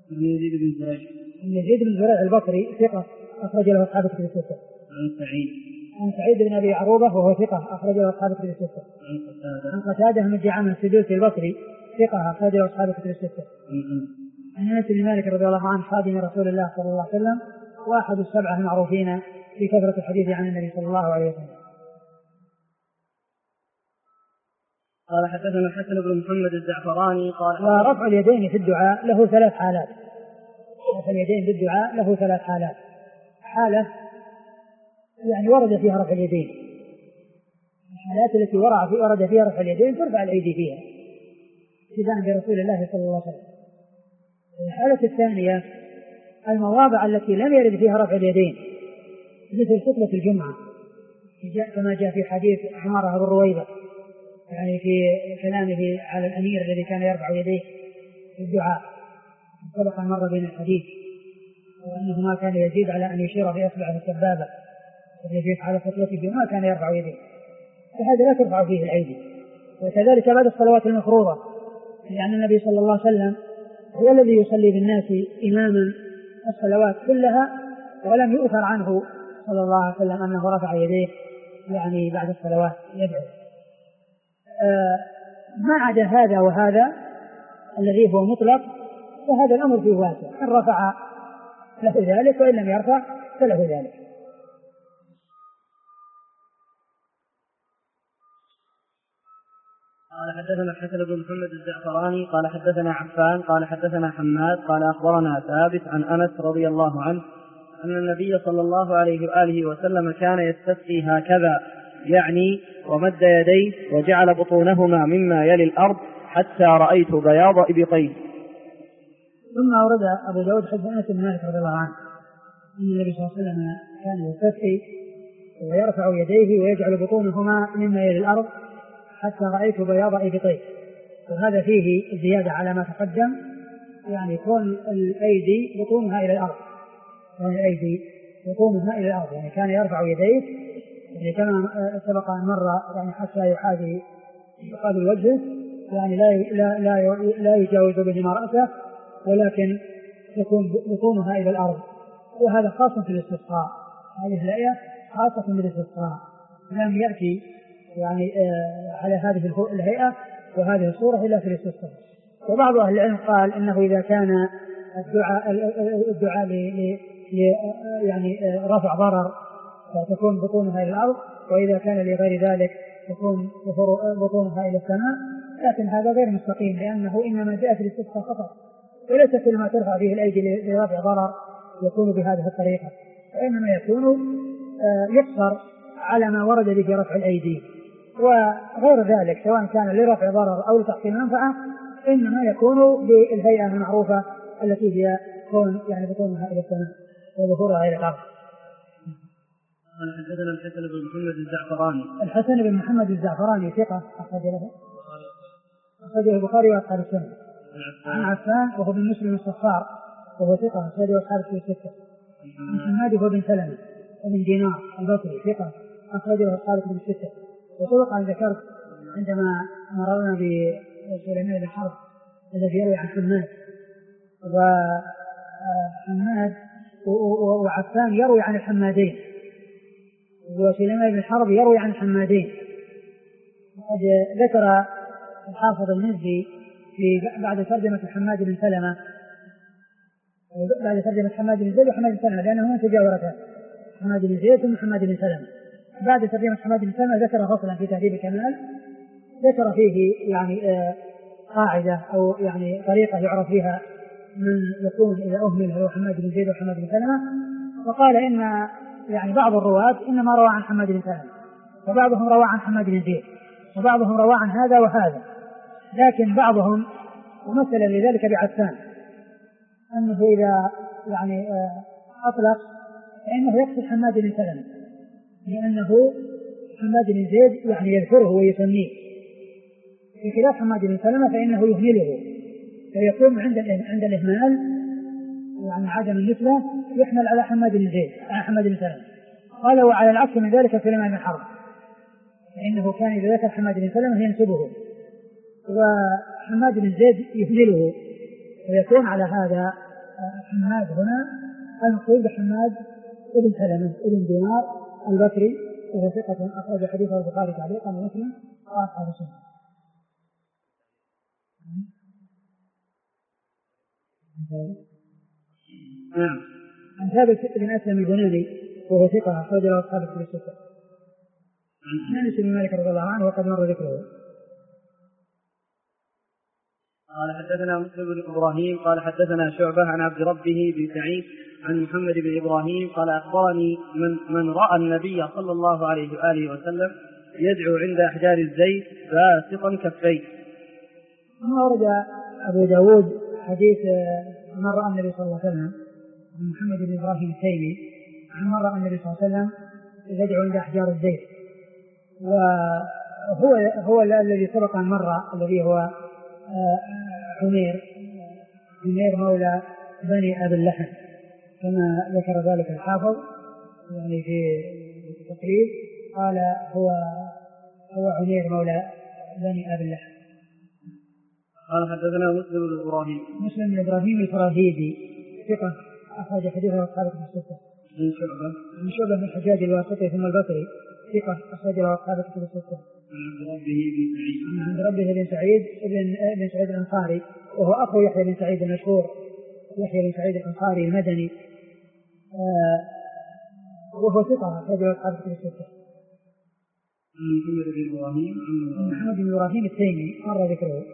يزيد بن زريع البصري ثقة أخرج له أصحاب الكتب الستة. عن سعيد بن أبي عروبة وهو ثقة أخرج له أصحاب الكتب الستة. عن قتادة بن دعامة السدوسي البصري ثقة أخرج له أصحاب الكتب الستة. عن أنس بن مالك رضي الله عنه خادم رسول الله صلى الله عليه وسلم وأحد السبعة المعروفين في كثرة الحديث عن النبي صلى الله عليه وسلم. قال حدثنا الحسن بن محمد الزعفراني قال ورفع اليدين في الدعاء له 3 حالات. رفع اليدين في الدعاء له 3 حالات. حالة يعني ورد فيها رفع اليدين، الحالات التي ورد فيها رفع اليدين ترفع الأيدي فيها ابتداء برسول الله صلى الله عليه وسلم. الحالة الثانية المواضع التي لم يرد فيها رفع اليدين مثل خطبة الجمعة كما جاء في حديث عمارة بن رويبة يعني في كلامه على الأمير الذي كان يرفع يديه في الدعاء سبق مرة بين الحديث، وأنه ما كان يزيد على أن يشير بإصبعه السبابة الذي على خطبته ما كان يرفع يديه، فهذا لا ترفع فيه الأيدي. وكذلك بعد الصلوات المفروضة، لأن النبي صلى الله عليه وسلم هو الذي يصلي بالناس إماما الصلوات كلها، ولم يؤثر عنه صلى الله عليه وسلم أنه رفع يديه يعني بعد الصلوات يدعو. ما عدا هذا وهذا الذي هو مطلق فهذا الأمر فيه واسع، إن رفع له ذلك وإن لم يرفع فله ذلك. قال حدثنا الحسن بن محمد الزعفراني قال حدثنا عفان قال حدثنا حماد قال أخبرنا ثابت عن أنس رضي الله عنه أن النبي صلى الله عليه وآله وسلم كان يستسقي هكذا، يعني ومد يديه وجعل بطونهما مما يلي الأرض حتى رأيت بياض إبطيه. ثم أورد أبو داود حديث أنس بن مالك رضي الله عنه أن النبي صلى الله عليه وسلم كان يستسقي ويرفع يديه ويجعل بطونهما مما يلي الأرض حتى رأيت بياض إبطيه، وهذا فيه زيادة على ما تقدم، يعني يكون الأيدي بطونها إلى الأرض، يعني كان يرفع يديه يعني كما سبق مرة يعني حتى يحاذي الوجه، يعني لا يجاوز بهما رأسه، ولكن تكون بطونها إلى الأرض، وهذا خاص في الاستسقاء، هذه الآية خاصة في الاستسقاء، لم يأتي يعني على هذه الهيئة وهذه الصورة إلا في الاستسقاء. وبعض أهل العلم قال إنه إذا كان الدعاء يعني رفع ضرر فتكون بطونها إلى الأرض، وإذا كان لغير ذلك تكون بطونها إلى السماء. لكن هذا غير مستقيم، لأنه إنما جاء في الاستسقاء فقط، وليس كل ما ترفع به الأيدي لرفع ضرر يكون بهذه الطريقة، وإنما يكون يقصر على ما ورد به رفع الأيدي، وغير ذلك سواء كان لرفع ضرر أو لتحصيل منفعة إنما يكون بالهيئة المعروفة التي هي كون يعني بطونها إلى السماء وظهورها إلى الأرض. حدثنا الحسن بن محمد الزعفراني. الحسن بن محمد الزعفراني ثقة أخرجه البخاري وأصحاب السنة. عن عفان وهو بن مسلم الصخار وهو ثقة أخرجه أصحاب الستة. عن حماد وهو بن سلمة ومن دينار البصري ثقة أخرجه أصحاب الستة. وسبق أن ذكرت عندما مررنا بسليمان بن حرب الذي يروي عن حماد، وحماد وعفان يروي عن الحمادين، وسليمان بن حرب يروي عن الحمادين. وقد ذكر الحافظ المزي في بعد ترجمة حماد بن سلمة، بعد ترجمة حماد بن زيد وحماد بن سلمة لأنهما تجاورتا، حماد بن زيد ومحمد بن سلمة. بعد ترجمة حماد بن سلمة ذكر فصلا في تهذيب الكمال ذكر فيه يعني قاعدة أو يعني طريقة يعرف فيها من يكون إذا أهمل هو حماد بن زيد وحماد بن سلمة، وقال إن يعني بعض الرواة إنما روى عن حماد بن سلمة، وبعضهم روى عن حماد بن زيد، وبعضهم روى عن هذا وهذا، لكن بعضهم ومثل لذلك بعفان أنه إذا يعني أطلق فإنه يقصد حماد بن سلمة، لأنه حماد بن زيد يعني يذكره ويسميه، بخلاف حماد بن سلمة فإنه يهمله، فيكون عند الإهمال يعني عدم النسبة يحمل على حماد بن زيد على حماد بن سلمة. قال وعلى العكس من ذلك سليمان بن حرب، فإنه كان إذا ذكر حماد بن سلمة ينسبه، وحماد بن زيد يهمله، ويكون على هذا حماد هنا المقصود بحماد بن سلمة بن دينار البصري، وهو ثقة أخرج حديثه البخاري تعليقا ومسلم وأصحاب السنة. عن ثابت بن أسلم البناني وهو ثقة أخرج له أصحاب الستة. عن أنس بن مالك رضي الله عنه وقد مر ذكره. قال حدثنا مسلم بن إبراهيم قال حدثنا شعبة عن عبد ربه بن سعيد عن محمد بن إبراهيم قال أخبرني من رأى النبي صلى الله عليه وآله وسلم يدعو عند أحجار الزيت باسطا كفيه. ما ورد أبو داود حديث من رأى النبي صلى الله عليه وسلم عن محمد بن إبراهيم التيمي عن من رأى النبي صلى الله عليه وسلم يدعو عند أحجار الزيت، وهو الذي سبق أن مر الذي هو حمير مولى بني أبي اللحم، كما ذكر ذلك الحافظ يعني في التقريب قال هو حمير مولى بني أبي اللحم. قال حدثنا مسلم بن إبراهيم الفراهيدي ثقة أخرج حديثه أصحاب الستة. من شعبة بن الحجاج الواسطي ثم البصري ثقة أخرج له أصحاب الستة. عن ربه بن سعيد بن سعيد الأنصاري وهو أخو يحيى بن سعيد المشهور، يحيى بن سعيد الأنصاري المدني، وهو ثقة أخرج له أصحاب الستة. محمد بن إبراهيم التيمي مر ذكره.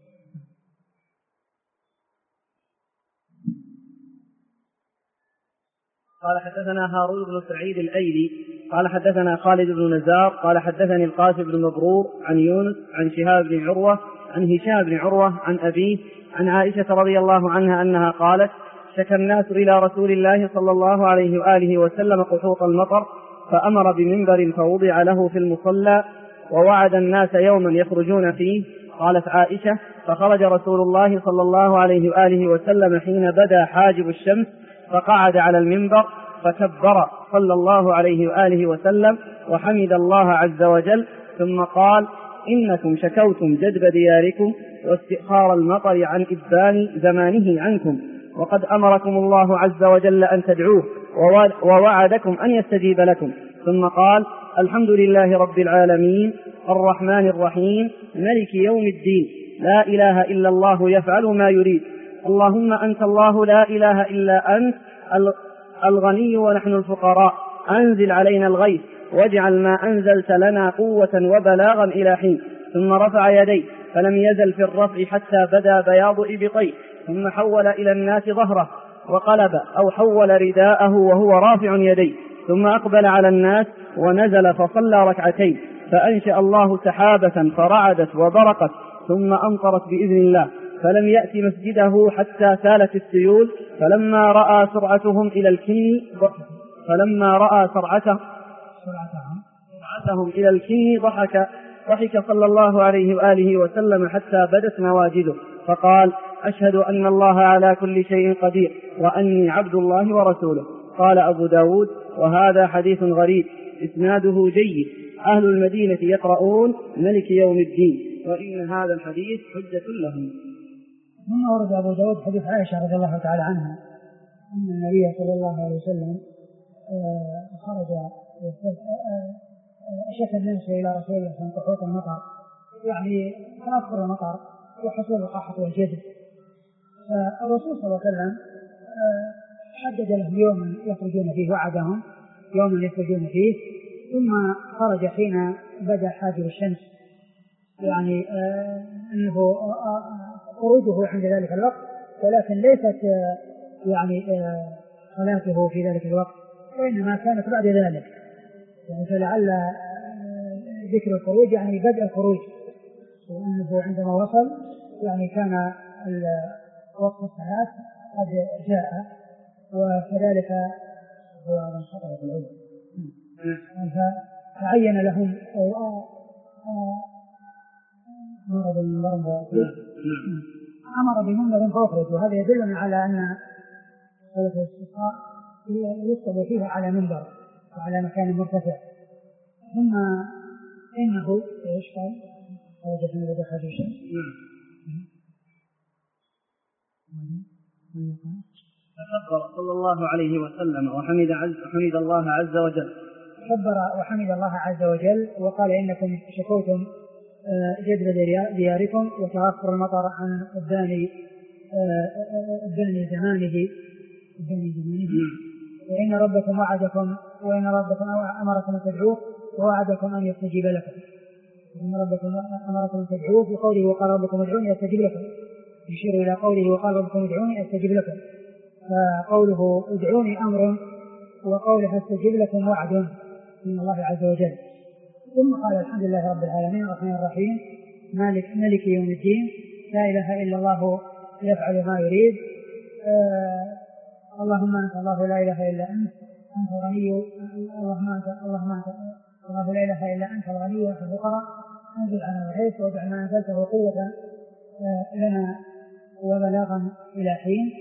قال حدثنا هارون بن سعيد الأيلي قال حدثنا خالد بن نزار قال حدثني القاسم بن مبرور عن يونس عن شهاب بن عروة عن هشام بن عروة عن أبيه عن عائشة رضي الله عنها أنها قالت شكى الناس إلى رسول الله صلى الله عليه وآله وسلم قحوط المطر فأمر بمنبر فوضع له في المصلى ووعد الناس يوما يخرجون فيه. قالت عائشة فخرج رسول الله صلى الله عليه وآله وسلم حين بدا حاجب الشمس فقعد على المنبر فكبر صلى الله عليه وآله وسلم وحمد الله عز وجل ثم قال إنكم شكوتم جدب دياركم واستئخار المطر عن إبان زمانه عنكم وقد أمركم الله عز وجل أن تدعوه ووعدكم أن يستجيب لكم. ثم قال الحمد لله رب العالمين الرحمن الرحيم ملك يوم الدين لا إله إلا الله يفعل ما يريد اللهم أنت الله لا إله إلا أنت الغني ونحن الفقراء أنزل علينا الغيث واجعل ما أنزلت لنا قوة وبلاغا إلى حين. ثم رفع يديه فلم يزل في الرفع حتى بدا بياض إبطيه، ثم حول إلى الناس ظهره وقلب أو حول رداءه وهو رافع يديه، ثم أقبل على الناس ونزل فصلى ركعتين، فأنشأ الله سحابة فرعدت وبرقت ثم أمطرت بإذن الله، فلم يأتي مسجده حتى سالت السيول. فلما رأى سرعتهم إلى الكن ضحك صلى الله عليه وآله وسلم حتى بدت نواجذه، فقال: أشهد أن الله على كل شيء قدير وأني عبد الله ورسوله. قال أبو داود: وهذا حديث غريب إسناده جيد، أهل المدينة يقرؤون ملك يوم الدين، وإن هذا الحديث حجة لهم. ثم ورد أبو داود حديث عائشة رضي الله تعالى عنها أن النبي صلى الله عليه وسلم خرج شكى الناس إلى رسول الله من قحوط المطر، يعني تأخر المطر وحصول القحط والجدب، فالرسول صلى الله عليه وسلم حدد لهم يوما يخرجون فيه، وعدهم يوما يخرجون فيه، ثم خرج حين بدأ حاجب الشمس، يعني أنه خروجه عند ذلك الوقت، ولكن ليست يعني صلاته في ذلك الوقت، وإنما كانت بعد ذلك، يعني فلعل ذكر الخروج يعني بدء الخروج، وأنه عندما وصل يعني كان وقت الصلاة قد جاء، وكذلك هو من خطر في العلم، فتعين لهم أمر بمنبر فأخرج، وهذا يدلنا على أن صلاة الاستسقاء يصلى فيها على منبر وعلى مكان مرتفع. ثم إنه يشكل وجد من ذلك الشيء فكبر صلى الله عليه وسلم وحمد الله عز وجل. كبر وحمد الله عز وجل وقال: إنكم شكوتم جدب دياركم وتأخر المطر عن أبدان زمانه، وإن ربكم وعدكم، وإن ربكم أمركم أن تدعوه ووعدكم أن يستجيب لكم. إن ربكم أمركم أن تدعوه، بقوله وقال ربكم ادعوني أستجيب لكم، يشير إلى قوله وقال ربكم ادعوني أستجيب لكم، فقوله ادعوني أمر وقوله أستجيب لكم وعد من الله عز وجل. ثم قال: الحمد لله رب العالمين الرحمن الرحيم مالك يوم الدين، لا إله إلا الله يفعل ما يريد، اللهم أنت الله لا إله إلا أنت غني، اللهم أنت الله لا إله إلا أنت الغني ونحن الفقراء، أنزل عنا الغيث واجعل ما أنزلته قوة لنا وبلاغا إلى حين.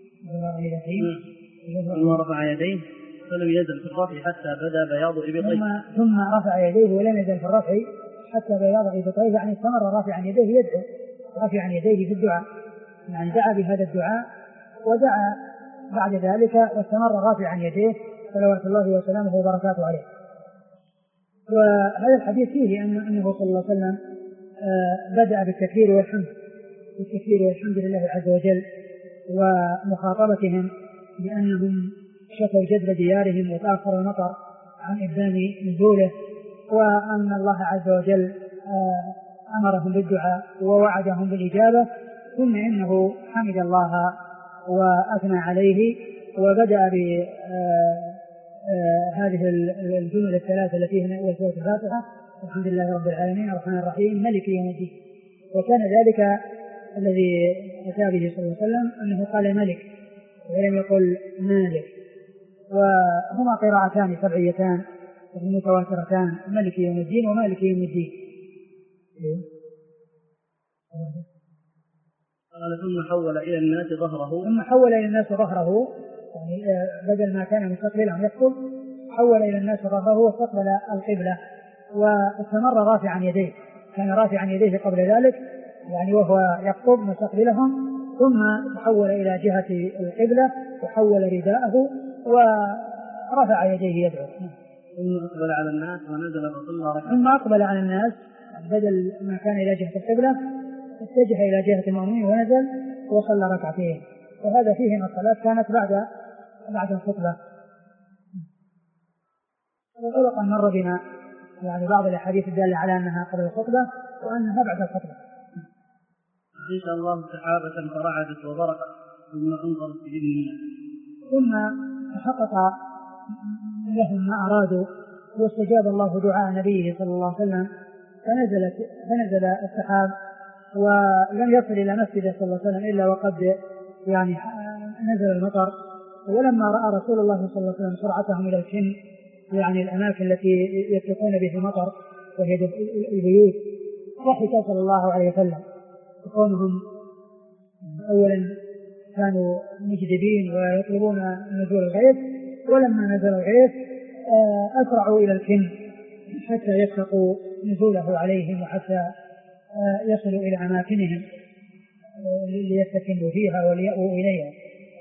ثم رفع يديه فلم يزل في الرفع حتى بدا بياض إبطيه. ثم رفع يديه ولم يزل في الرفع حتى بياض إبطيه، يعني استمر رافعا يديه يدعو، رافعا يديه في الدعاء، يعني دعا بهذا الدعاء ودعا بعد ذلك واستمر رافعا يديه صلوات الله وسلامه وبركاته عليه. وهذا الحديث فيه أنه صلى الله عليه وسلم بدأ بالتكبير والحمد لله عز وجل، ومخاطبتهم بأنهم شكوا جدب ديارهم وتأخر المطر عن إبدان نزوله، وأن الله عز وجل أمرهم بالدعاء ووعدهم بالإجابة. ثم إنه حمد الله وأثنى عليه وبدأ بهذه الجمل الثلاثة التي هي سورة الفاتحة: الحمد لله رب العالمين الرحمن الرحيم مالك يوم الدين. وكان ذلك الذي أتى به صلى الله عليه وسلم أنه قال ملك ولم يقل مالك، وهما قراءتان سبعيتان متواترتان: مالك يوم الدين ومالك يوم الدين. قال: ثم حول إلى الناس ظهره، يعني بدل ما كان مستقبلا عن يقبل حول إلى الناس ظهره واستقبل القبلة، واستمر رافعا يديه، كان رافعا يديه قبل ذلك يعني وهو يقبل مستقبلهم، ثم تحول إلى جهة القبلة وحول رداءه ورفع يديه يدعو. ثم أقبل على الناس ونزل فصلى ركعتين. ثم أقبل على الناس بدل ما كان إلى جهة القبلة اتجه إلى جهة المؤمنين ونزل وصلى ركعتين. وهذا فيه أن الصلاة كانت بعد الخطبة. وسبق أن مر بنا يعني بعض الأحاديث الدالة على أنها قبل الخطبة وأنها بعد الخطبة. إن شاء الله سحابة فرعدت وبرقت ثم أنظرت بإذن الله، ثم تحقق لهم ما أرادوا واستجاب الله دعاء نبيه صلى الله عليه وسلم، فنزل السحاب ولم يصل إلى مسجده صلى الله عليه وسلم إلا وقد يعني نزل المطر. ولما رأى رسول الله صلى الله عليه وسلم سرعتهم إلى الكن يعني الأماكن التي يتقون بها المطر وهي البيوت ضحك صلى الله عليه وسلم، كونهم أولا كانوا مجدبين ويطلبون نزول الغيث، ولما نزل الغيث أسرعوا إلى الكن حتى يتقوا نزوله عليهم وحتى يصلوا إلى أماكنهم ليستكنوا فيها وليأووا إليها.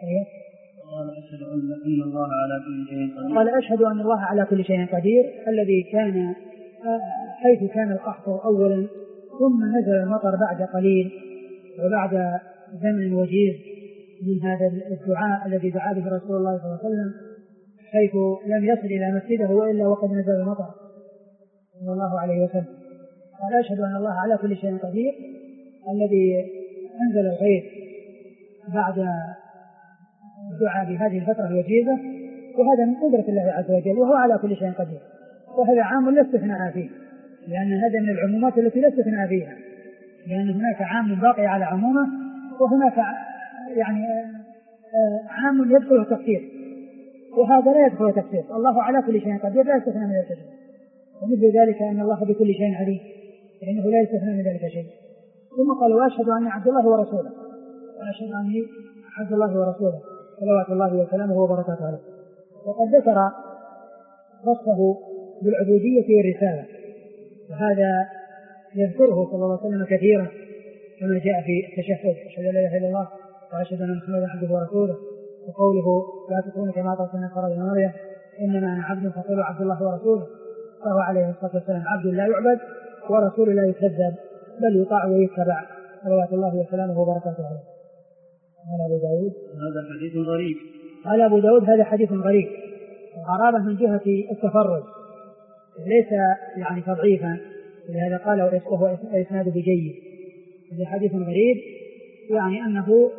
قال أشهد أن الله على كل شيء قدير الذي كان حيث كان القحط أولا ثم نزل المطر بعد قليل وبعد زمن وجيز من هذا الدعاء الذي دعا به رسول الله صلى الله عليه وسلم، حيث لم يصل إلى مسجده وإلا وقد نزل المطر صلى الله عليه وسلم. قال أشهد أن الله على كل شيء قدير الذي أنزل الغيث بعد الدعاء بهذه الفترة الوجيزة، وهذا من قدرة الله عز وجل وهو على كل شيء قدير، وهذا عام لا استثناء فيه، لأن هذا من العمومات التي لا استثناء فيها، لأن هناك عام باقي على عمومه وهناك يعني عام يدخل التفسير، وهذا لا يدخل التفسير. الله على كل شيء قدير لا يستثنى من ذلك شيء، ومثل ذلك أن الله بكل شيء عليم لأنه لا يستثنى من ذلك شيء. ثم قال وأشهد أن عبد الله ورسوله، وأشهد أني عبد الله ورسوله صلوات الله وسلامه وبركاته عليه. وقد ذكر وصفه بالعبودية والرسالة، وهذا يذكره صلى الله عليه وسلم كثيرا كما جاء في التشهد أشهد أن لا إله إلا الله وأشهد أن محمدا عبده ورسوله، وقوله لا تكونوا كما قال من فرد مريم إنما أنا عبد فقولوا عبد الله ورسوله، فهو عليه الصلاة والسلام عبد لا يعبد ورسول لا يكذب بل يطاع ويتبع صلوات الله وسلامه وبركاته عليه. قال أبو داود هذا حديث غريب. قال أبو داود هذا حديث غريب، غرابة من جهة التفرد ليس يعني تضعيفا، ولهذا قال وهو إسناده جيد. هذا حديث غريب يعني أنه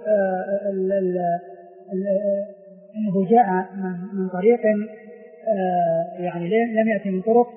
أنه جاء من طريق يعني لم يأتي من طرق،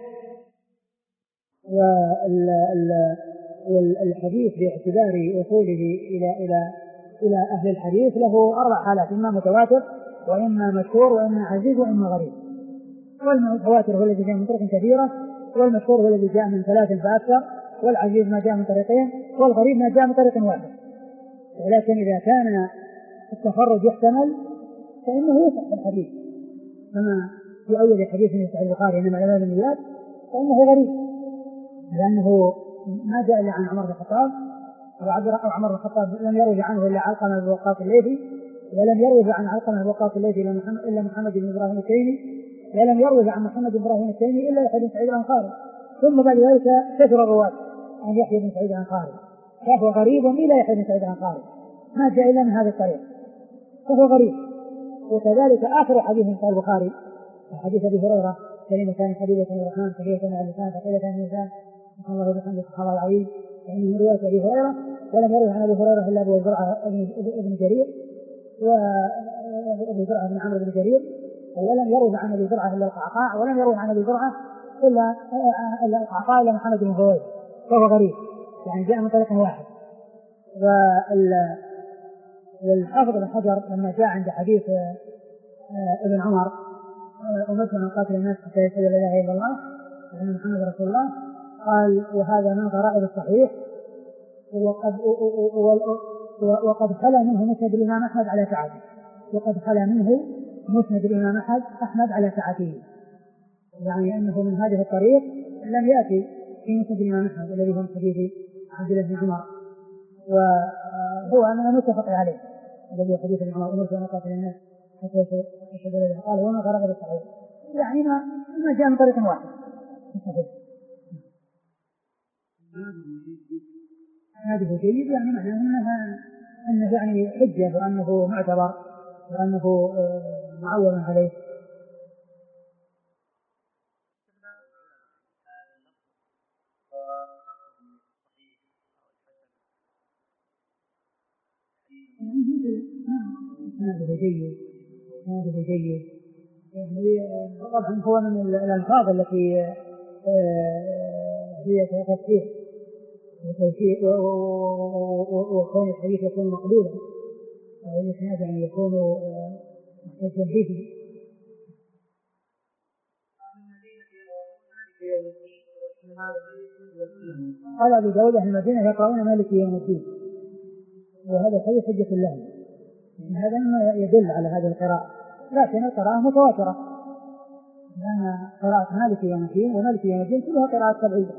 والحديث باعتبار وصوله إلى أهل الحديث له 4 حالات: إما متواتر وإما مشهور وإما عزيز وإما غريب. والمتواتر هو الذي جاء من طرق كثيرة، والمشهور هو الذي جاء من 3 فأكثر، والعزيز ما جاء من طريقين، والغريب ما جاء من طريق واحد. ولكن إذا كان التفرد يحتمل فإنه يصح الحديث، كما في أول حديث من صحيح البخاري إنما الأعمال بالنيات، فإنه غريب لأنه ما جاء إلا عن عمر بن الخطاب، وعمر بن الخطاب لم يروي عنه إلا علقمة بن وقاص الليثي، ولم يروي عن علقمة بن وقاص الليثي إلا محمد بن إبراهيم التيمي، ولم يروي عن محمد بن إبراهيم التيمي إلا يحيى بن سعيد الأنصاري، ثم بعد ذلك كثر الرواة عن يحيى بن سعيد الأنصاري، فهو غريب إلى يحيى بن سعيد الأنصاري، ما جاء إلا من هذا الطريق، فهو غريب. وكذلك آخر حديث في البخاري حديث أبي هريرة كلمتان حبيبة من الرحمن ثقيلتان على اللسان ثقيلتان من الميزان سبحان الله وبحمده سبحان الله العظيم، فإنه رواية أبي هريرة، ولم يروي عن أبي هريرة إلا أبو زرعة ابن جرير وأبو زرعة بن عمرو بن جرير، ولم يروي عن أبي زرعة إلا القعقاع، ولم يروي عن أبي زرعة إلا القعقاع إلا محمد بن فويد، فهو غريب يعني جاء من طريق واحد. والحافظ بن حجر لما جاء عند حديث ابن عمر أمرت أن أقاتل الناس حتى يشهدوا لا إله إلا الله وأن محمد رسول الله، قال وهذا من غرائب الصحيح، وقد خلا منه مسند الإمام أحمد على سعته، وقد خلا منه مسند الإمام أحمد على سعته، يعني أنه من هذه الطريق لم يأتي في مسند الإمام أحمد الذي هو حديث عبد الله بن عمر، وهو أنه متفق عليه الذي هو حديث ابن عمر أمرت أن أقاتل الناس حتى يشهدوا لا إله إلا الله، قال وما غرائب الصحيح يعني ما جاء من طريق واحد. هذه جيد يعني معناه أنه يعني حجة وأنه معتبر وأنه معول عليه. هذا جيد هذا جيد. يعني طبعا هو من الألفاظ التي هي تفسير وكون الحديث يكون مقبولا والإسناد يعني يكون محتجا به. قال أبو داود أهل المدينة يقرؤون مالك يوم الدين، وهذا الحديث حجة لهم. هذا ما يدل على هذه القراءة، لكن القراءة متواترة، لأن قراءة مالك يوم الدين ومالك يوم الدين كلها قراءة سبعية.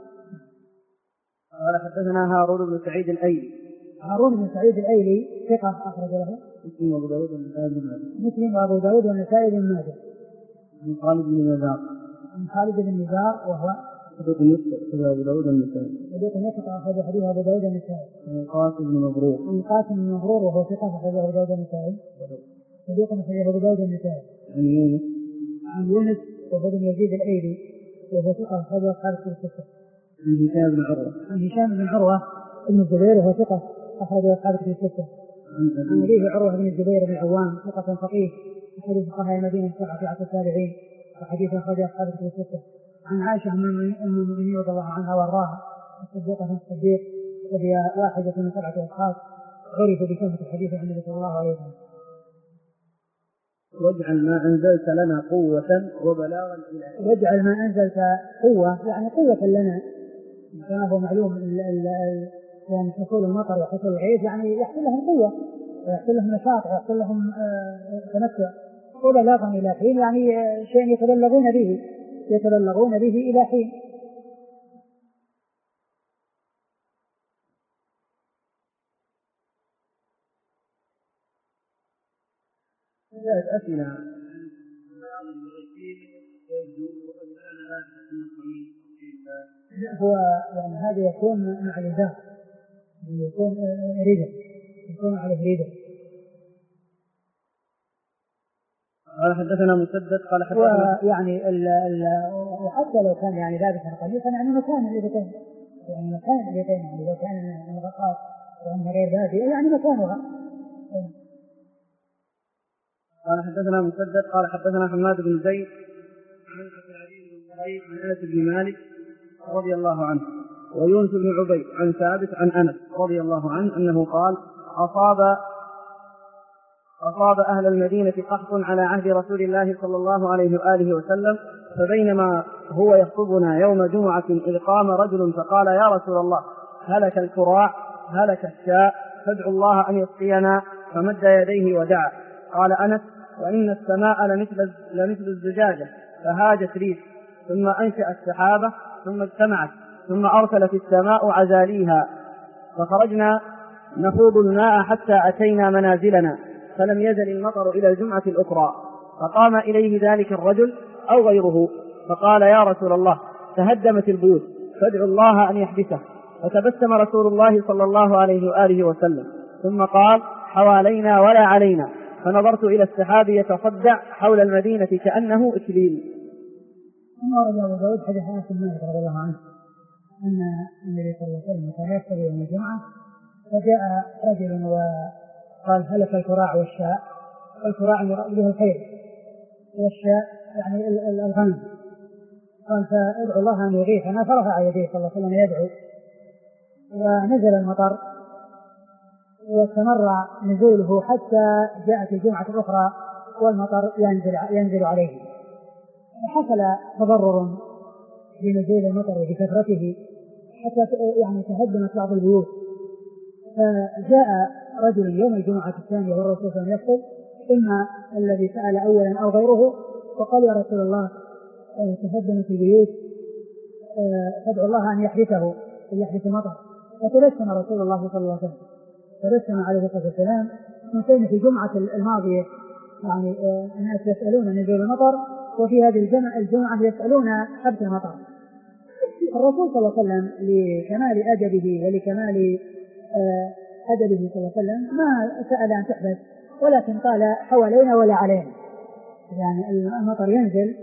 قال حدثنا هارون بن سعيد الأيلي. هارون بن سعيد الأيلي ثقة أخرج له مسلم وأبو داود والنسائي بن ماجه. مسلم وأبو داود والنسائي بن ماجه. عن خالد بن نزار. عن خالد بن نزار وهو صدوق يسقط أبو داود والنسائي. صدوق يسقط أخرج حديث أبو داود والنسائي. عن قاسم بن مبرور. عن قاسم بن مبرور وهو ثقة أخرج أبو داود والنسائي. صدوق أخرج أبو داود والنسائي. عن يونس. عن يونس وهو بن يزيد الأيلي وهو ثقة أخرج أصحاب الستة. عن هشام بن عروة. عن هشام بن عروة بن الزبير وهو ثقة أخرج أصحاب الستة. عن أبيه عروة بن الزبير بن العوام ثقة فقيه أحد فقهاء المدينة السبعة في عصر التابعين وحديث أخرج أصحاب الستة. عن عائشة أم المؤمنين رضي الله عنها وارضاها الصديقة الصديق وهي واحدة من 7 أشخاص عرف بشهرة الحديث عن النبي صلى الله عليه وسلم. واجعل ما أنزلت لنا قوة وبلاغا إلى. واجعل ما أنزلت قوة يعني قوة لنا، كما هو معلوم يعني حصول المطر وحصول الغيث يعني يحصل لهم قوة ويحصل لهم نشاط ويحصل لهم تمتع، وبلاغا إلى حين يعني شيء يتبلغون به إلى حين. أسئلة هو يعني هذا يكون مع الإزار، يكون ريدة، يكون على ريدة. قال حدثنا مسدد قال حدثنا يعني وحتى لو كان يعني لابسا قميصا يعني مكان اليدين، يعني مكان اليدين يعني لو كان الغطاس وأنها غير بادية يعني مكانها. قال حدثنا مسدد قال حدثنا حماد بن زيد عن عن أنس بن مالك رضي الله عنه ويونس بن عبيد عن ثابت عن أنس رضي الله عنه أنه قال أصاب أهل المدينة قحط على عهد رسول الله صلى الله عليه وآله وسلم، فبينما هو يخطبنا يوم جمعة إذ قام رجل فقال يا رسول الله هلك الكراع هلك الشاء فادعوا الله أن يسقينا، فمد يديه ودعا. قال أنس وإن السماء لمثل الزجاجة فهاجت ريح ثم أنشأت سحابة ثم اجتمعت ثم أرسلت السماء عزاليها، فخرجنا نخوض الماء حتى أتينا منازلنا فلم يزل المطر إلى الجمعة الأخرى، فقام إليه ذلك الرجل أو غيره فقال يا رسول الله تهدمت البيوت فادعوا الله أن يحبسه، فتبسم رسول الله صلى الله عليه وآله وسلم ثم قال حوالينا ولا علينا، فنظرت إلى السحاب يتصدع حول المدينة كأنه إكليل. ثم ورد أبو داود حديث أنس بن مالك رضي الله عنه أن النبي صلى الله عليه وسلم كان يخطب يوم الجمعة فجاء رجل وقال هلك الكراع والشاء، والكراع يراد به الخير والشاء يعني الغنم، قال فادعوا الله أن يغيثنا، فرفع يديه صلى الله عليه وسلم يدعو ونزل المطر واستمر نزوله حتى جاءت الجمعة الأخرى والمطر ينزل عليه، وحصل تضرر بنزول المطر وبكثرته حتى يعني تهدمت بعض البيوت. فجاء رجل يوم الجمعة الثانية والرسول صلى الله عليه وسلم إما الذي سأل أولا أو غيره وقال يا رسول الله تهدمت البيوت فادعوا الله أن يحرسه يحرس المطر، فتبسم رسول الله صلى الله عليه وسلم تبسم عليه الصلاة والسلام. من كان في الجمعة الماضية يعني الناس يسألون نزول المطر، وفي هذه الجمعة يسألون حبس المطر. الرسول صلى الله عليه وسلم لكمال أدبه ولكمال أدبه صلى الله عليه وسلم ما سأل أن تحبس، ولكن قال حوالينا ولا علينا، يعني المطر ينزل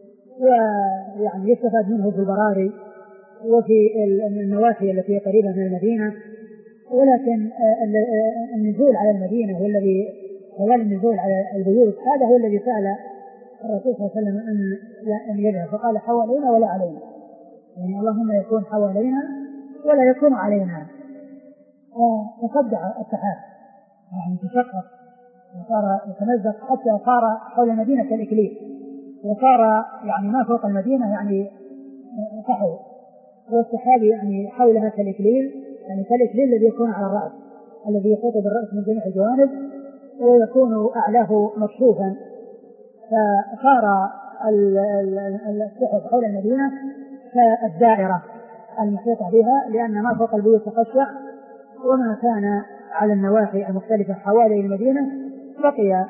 ويعني يستفاد منه في البراري وفي النواحي التي قريبة من المدينة، ولكن النزول على المدينة والذي طوال النزول على البيوت هذا هو الذي سأل الرسول صلى الله عليه وسلم أن يذهب، فقال حوالينا ولا علينا، يعني اللهم يكون حوالينا ولا يكون علينا. فصدع السحاب يعني تشقق وصار يتمزق حتى صار حول المدينة كالإكليل، وصار يعني ما فوق المدينة يعني صحو، والسحاب يعني حولها كالإكليل، يعني كالإكليل الذي يكون على الرأس الذي يحيط بالرأس من جميع الجوانب ويكون أعلاه مكشوفا. فصار السحب حول المدينة كالدائرة المحيطة بها، لأن ما فوق البيوت تقشع وما كان على النواحي المختلفة حوالي المدينة بقي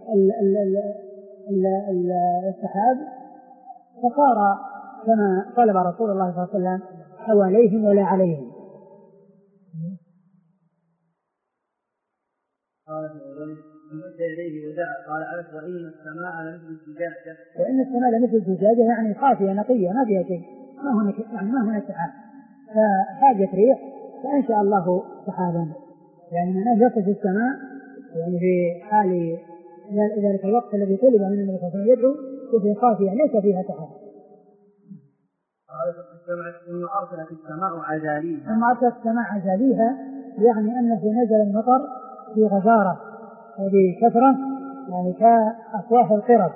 السحاب، فصار كما طلب رسول الله صلى الله عليه وسلم حواليهم ولا عليهم. قال فمد إليه ودعا قال أنس وإن السماء لمثل الزجاجة، وإن السماء لمثل الزجاجة يعني صافية نقية ما فيها شيء، ما هنا سحاب، فحاجة ريح فإن شاء الله سحابا، يعني من أجل في السماء يعني في حال ذلك الوقت الذي طلب من النبي صلى الله عليه وسلم يدعو وفي صافية ليس فيها سحاب. قال ثم أرسلت السماء عجاليها، ثم أرسلت السماء عجاليها يعني أنه نزل المطر في غزارة وبكثرة يعني كأفواه القرب،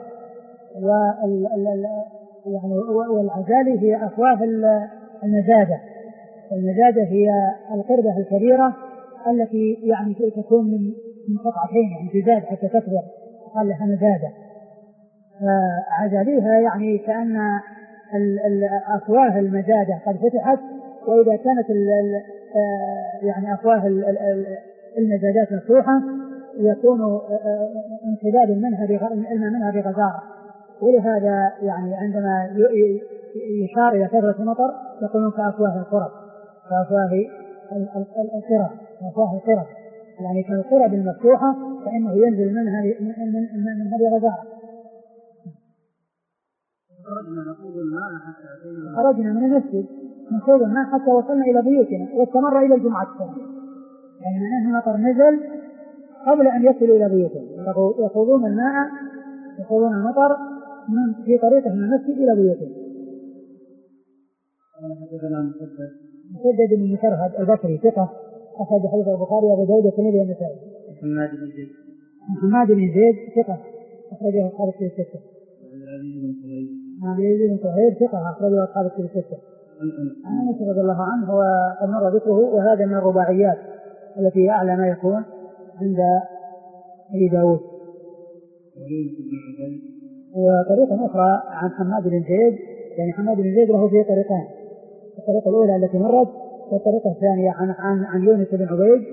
يعني والعجالي هي أفواه المزادة. المزادة هي القربة الكبيرة التي يعني تكون من قطعتين يعني تزاد حتى تكبر، قال لها مزادة. عجاليها يعني كأن أفواه المزادة قد فتحت، وإذا كانت يعني أفواه المزادات مفتوحة يكون انسداد الماء منها بغزارة، ولهذا يعني عندما يشار إلى كثرة المطر يقولون كأفواه القرب، كأفواه القرب يعني كالقرب المفتوحة فإنه ينزل منها بغزارة. خرجنا من المسجد نخوض الماء حتى وصلنا إلى بيوتنا واستمر إلى الجمعة الثانية، يعني من المطر نزل قبل أن يصلوا إلى بيوتهم، يخوضون الماء يخوضون المطر في طريقه من المسجد إلى بيوتهم. مسدد بن مسرهد البصري ثقة أخرج حديث البخاري وأبو داود والترمذي والنسائي. محمد بن زيد ثقة أخرجه أصحاب الكتب الستة. عن يزيد بن طهير ثقة أخرجه أصحاب الكتب الستة. عن أنس رضي الله عنه وقد مر ذكره، وهذا من الرباعيات التي أعلى ما يكون عند أبي داود. وطريقة أخرى عن حماد بن زيد، يعني حماد بن زيد له فيه طريقان، الطريقة الأولى التي مرت، والطريقة الثانية عن يونس بن عبيد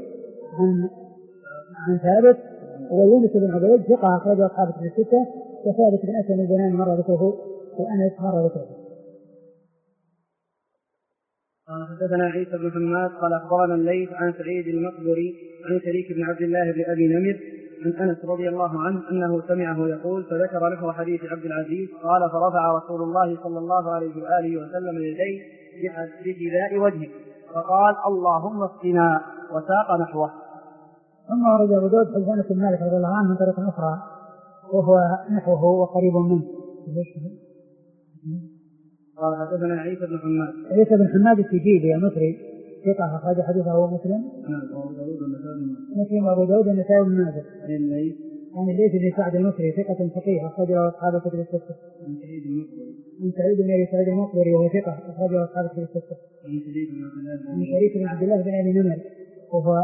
عن ثابت، ويونس بن عبيد ثقة أخرجه أصحاب الكتب الستة، وثابت بن أسلم البناني مر ذكره وأنس مر ذكره. حدثنا عيسى بن حماد قال أخبرنا الليث عن سعيد المقبري عن شريك بن عبد الله بن أبي نمر عن أنس رضي الله عنه أنه سمعه يقول فذكر له حديث عبد العزيز قال فرفع رسول الله صلى الله عليه وآله وسلم يديه بجذاء وجهه فقال اللهم اسقنا وساق نحوه. ثم ورد أبو داود حديث أنس بن مالك رضي الله عنه من طريق أخرى وهو نحوه وقريب منه. قال حدثنا عيسى بن حماد. عيسى بن حماد السجيلي المصري ثقة أخرج حديثه مسلم وأبو داود والنسائي بن ماجه. عن الليث بن سعد المصري ثقة فقيه أخرجه أصحاب الكتب الستة. عن سعيد بن أبي سعيد المقبري وهو ثقة أخرجه أصحاب الكتب الستة. عن شريك بن عبد الله بن أبي نمر وهو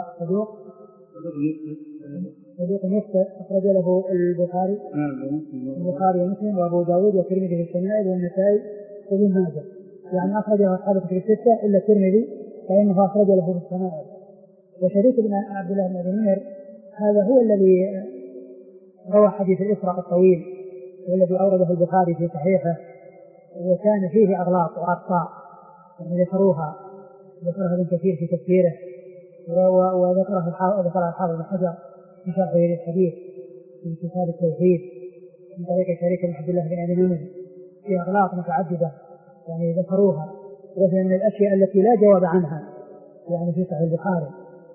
صدوق يخطئ أخرج له البخاري ومسلم وأبو داود والترمذي في الشمائل والنسائي وابن ماجه، يعني أخرجه أصحاب الكتب الستة إلا الترمذي فإنه أخرج له في الشمائل. وشريك بن عبد الله بن أبي نمر هذا هو الذي روى حديث الإسراء الطويل والذي أورده البخاري في صحيحه، وكان فيه أغلاط وأخطاء يعني ذكرها ابن كثير في تفسيره، وذكرها الحافظ بن حجر في شرح الحديث في كتاب التوحيد من طريق شريك بن عبد الله بن أبي نمر في أغلاط متعددة يعني ذكروها، وهي من الأشياء التي لا جواب عنها يعني في صحيح البخاري،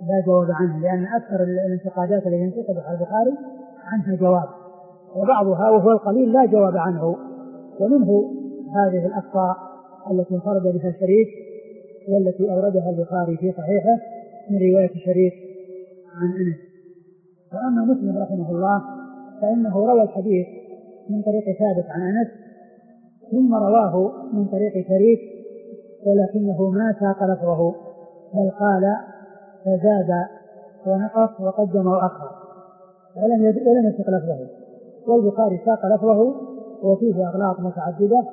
لا جواب عنه، لأن أكثر الانتقادات التي ينتقد على البخاري عنها جواب، وبعضها وهو القليل لا جواب عنه. ومنه هذه الأخطاء التي انفرد بها شريك والتي أوردها البخاري في صحيحه من رواية شريك عن أنس. وأما مسلم رحمه الله فإنه روى الحديث من طريق ثابت عن أنس ثم رواه من طريق شريك، ولكنه ما ساق لفظه، بل قال فزاد ونقص وقدم وأخر ولم يسق لفظه. والبخاري ساق لفظه وفيه أغلاط متعددة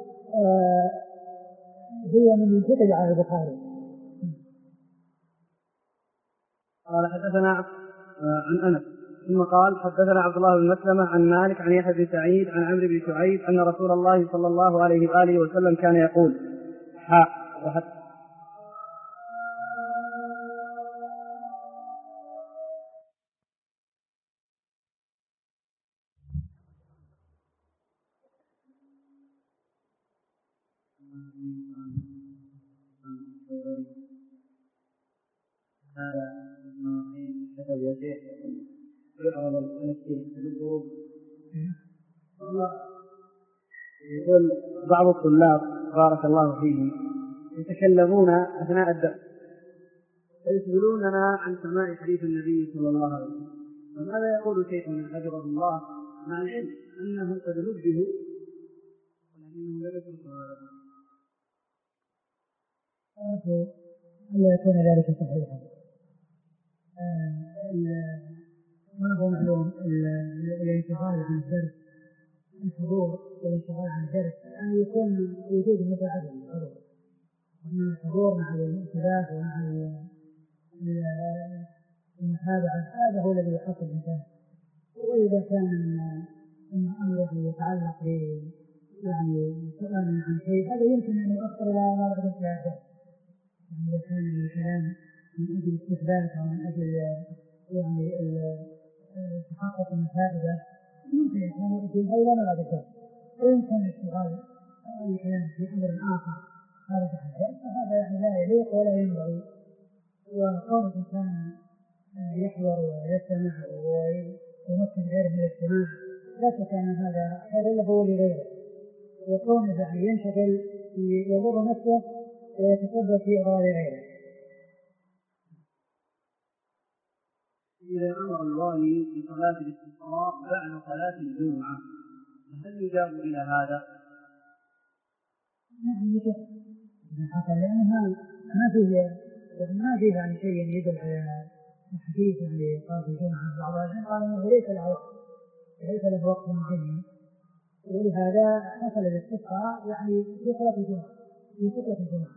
هي من منتقد على البخاري. قال حدثنا عن أنس ثم قال حدثنا عبد الله بن مسلمة عن مالك عن يحيى بن سعيد عن عمرو بن شعيب أن رسول الله صلى الله عليه وآله وسلم كان يقول يقول بعض الطلاب بارك الله فيهم يتكلمون أثناء الدرس ويسألوننا عن سماع حديث النبي صلى الله عليه وسلم، فماذا يقول شيخنا حفظه الله مع العلم أنه قد نبهوا ولكنه لا يترك هذا؟ لا يكون ذلك صحيحا. ما هو معلوم الانشغال عن الدرس، الحضور والانشغال عن الدرس أن يكون وجود متعدد الحضور، ومن الحضور مع الانتباه ومع المتابعة، هذا هو الذي يحصل الإنسان. وإذا كان الأمر الذي يتعلق يعني سؤال عن شيء هذا يمكن أن يؤثر إلى ما بعد الثلاثة، يعني إذا كان الكلام من أجل استثبات أو من أجل يعني تحقق الفائدة يمكن أن يؤدي إلى ما بعد الثلاثة. وإن كان الاشتغال أو الكلام في أمر آخر خارج عن ذلك فهذا يعني لا يليق ولا ينبغي. وكون الإنسان يحضر ويستمع ويمكن غيره من الاستماع لا شك أن هذا خير له ولغيره، وكونه يعني ينشغل يضر نفسه ويتسبب في إضرار غيره. إذا أمر الوالي بصلاة الاستسقاء بعد صلاة الجمعة هل يجاب إلى هذا؟ نعم يجب حتى لأنها ما فيه يعني شيء يدل على الحديث يعني صلاة الجمعة بعض الأحيان قال إنه ليس له وقت معين، ولهذا حصل الاستسقاء يعني في صلاة الجمعة في خطبة الجمعة.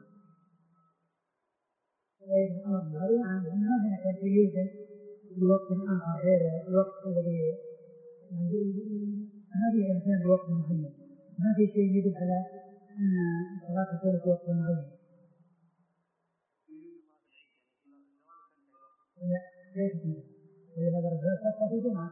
ما هناك تمييز بوقت آخر غير الوقت الذي ما في إنسان بوقت معين، ما في شيء يدل على أن الصلاة تكون في وقت معين. لا ليس فيه، ولهذا الرجال صلاة الجمعة.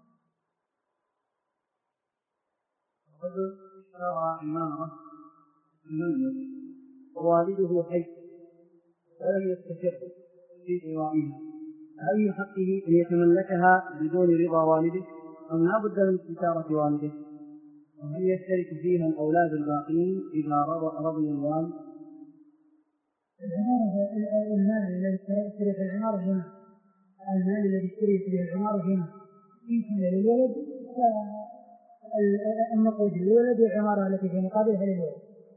رجل اشترى عمارة منزل ووالده حي ولم يستشر في قوائها، أي حقه أن يتملكها بدون رضا والده أم لا بد من استشارة والده؟ وهل يشترك فيها الأولاد الباقين إذا رضي الوالد؟ المال الذي يشتري في العمارة هنا، المال الذي يشتري في العمارة هنا إن كان للولد فالنقود للولد والعمارة التي في مقابلها للولد،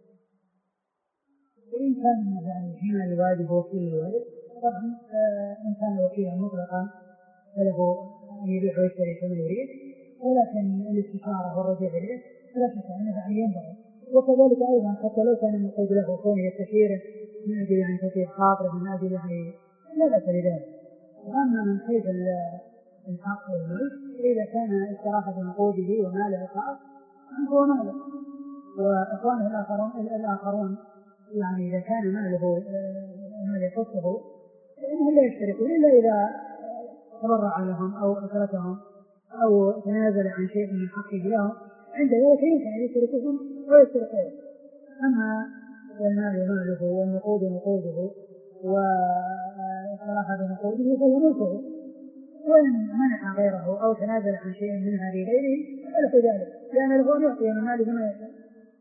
وإن كان يعني هنا الوالد وكيل الولد طبعا إن كان وكيلا مطلقا فله أن يبيع ويشتري كما يريد، ولكن الاستشارة والرجوع إليه فلا شك أنه يعني ينبغي. وكذلك أيضا حتى لو كان النقود له كونه يستشيره من أجل يعني تطيب خاطره من أجل يعني لا بأس بذلك. وأما من حيث الحق والملك إذا كان استراحة نقوده وماله خاص فهو ماله، وإخوانه الآخرون يعني إذا كان ماله مال يخصه فإنهم لا يشتركون إلا إذا تبرع لهم أو أتركهم أو تنازل عن شيء من حقه لهم، عند ذلك يمكن أن يشتركهم ويشتركون. أما المال ماله والنقود نقوده وخاصة صلاح بين قوله فهو ملكه، وإن منع غيره أو تنازل عن شيء منها لغيره فله ذلك، لأن الغنى يعطي من ماله ما يشاء.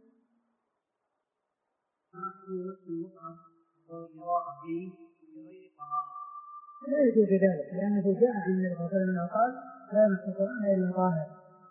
لا يجوز ذلك، لأنه جاء عن النبي صلى الله عليه وسلم قال لا يمس القرآن إلا طاهر.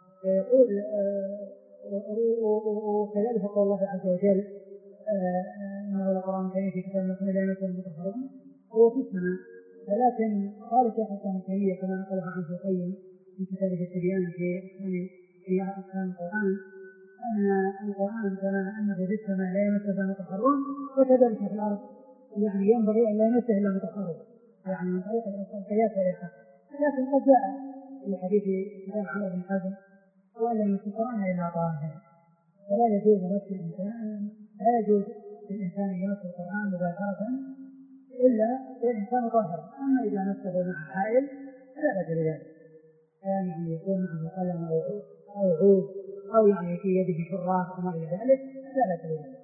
وكذلك قول الله عز وجل إنه لقرآن كريم في كتاب مكنون لا يمسه إلا المطهرون هو في السماء. ولكن قال الشيخ الإسلام ابن تيمية كما نقله عن ابن القيم في كتابه التبيان في أحكام القرآن أن القرآن كما أنه في السماء لا يمسه إلا المطهرون وكذلك في الأرض يعني ينبغي أن لا يمسه إلا المطهرون، يعني من طريق القياس والإلحاق. لكن قد جاء في حديث كتاب عمرو بن حزم وأن يمس القرآن إلا طاهر، ولا يجوز مس الإنسان، لا يجوز للإنسان يمس القرآن مباشرة إلا الإنسان طاهر. أما إذا مسه مع حائل فلا بأس بذلك، يعني يكون معه قلم أو عود أو يعني في يده شراف وما إلى ذلك لا بأس بذلك.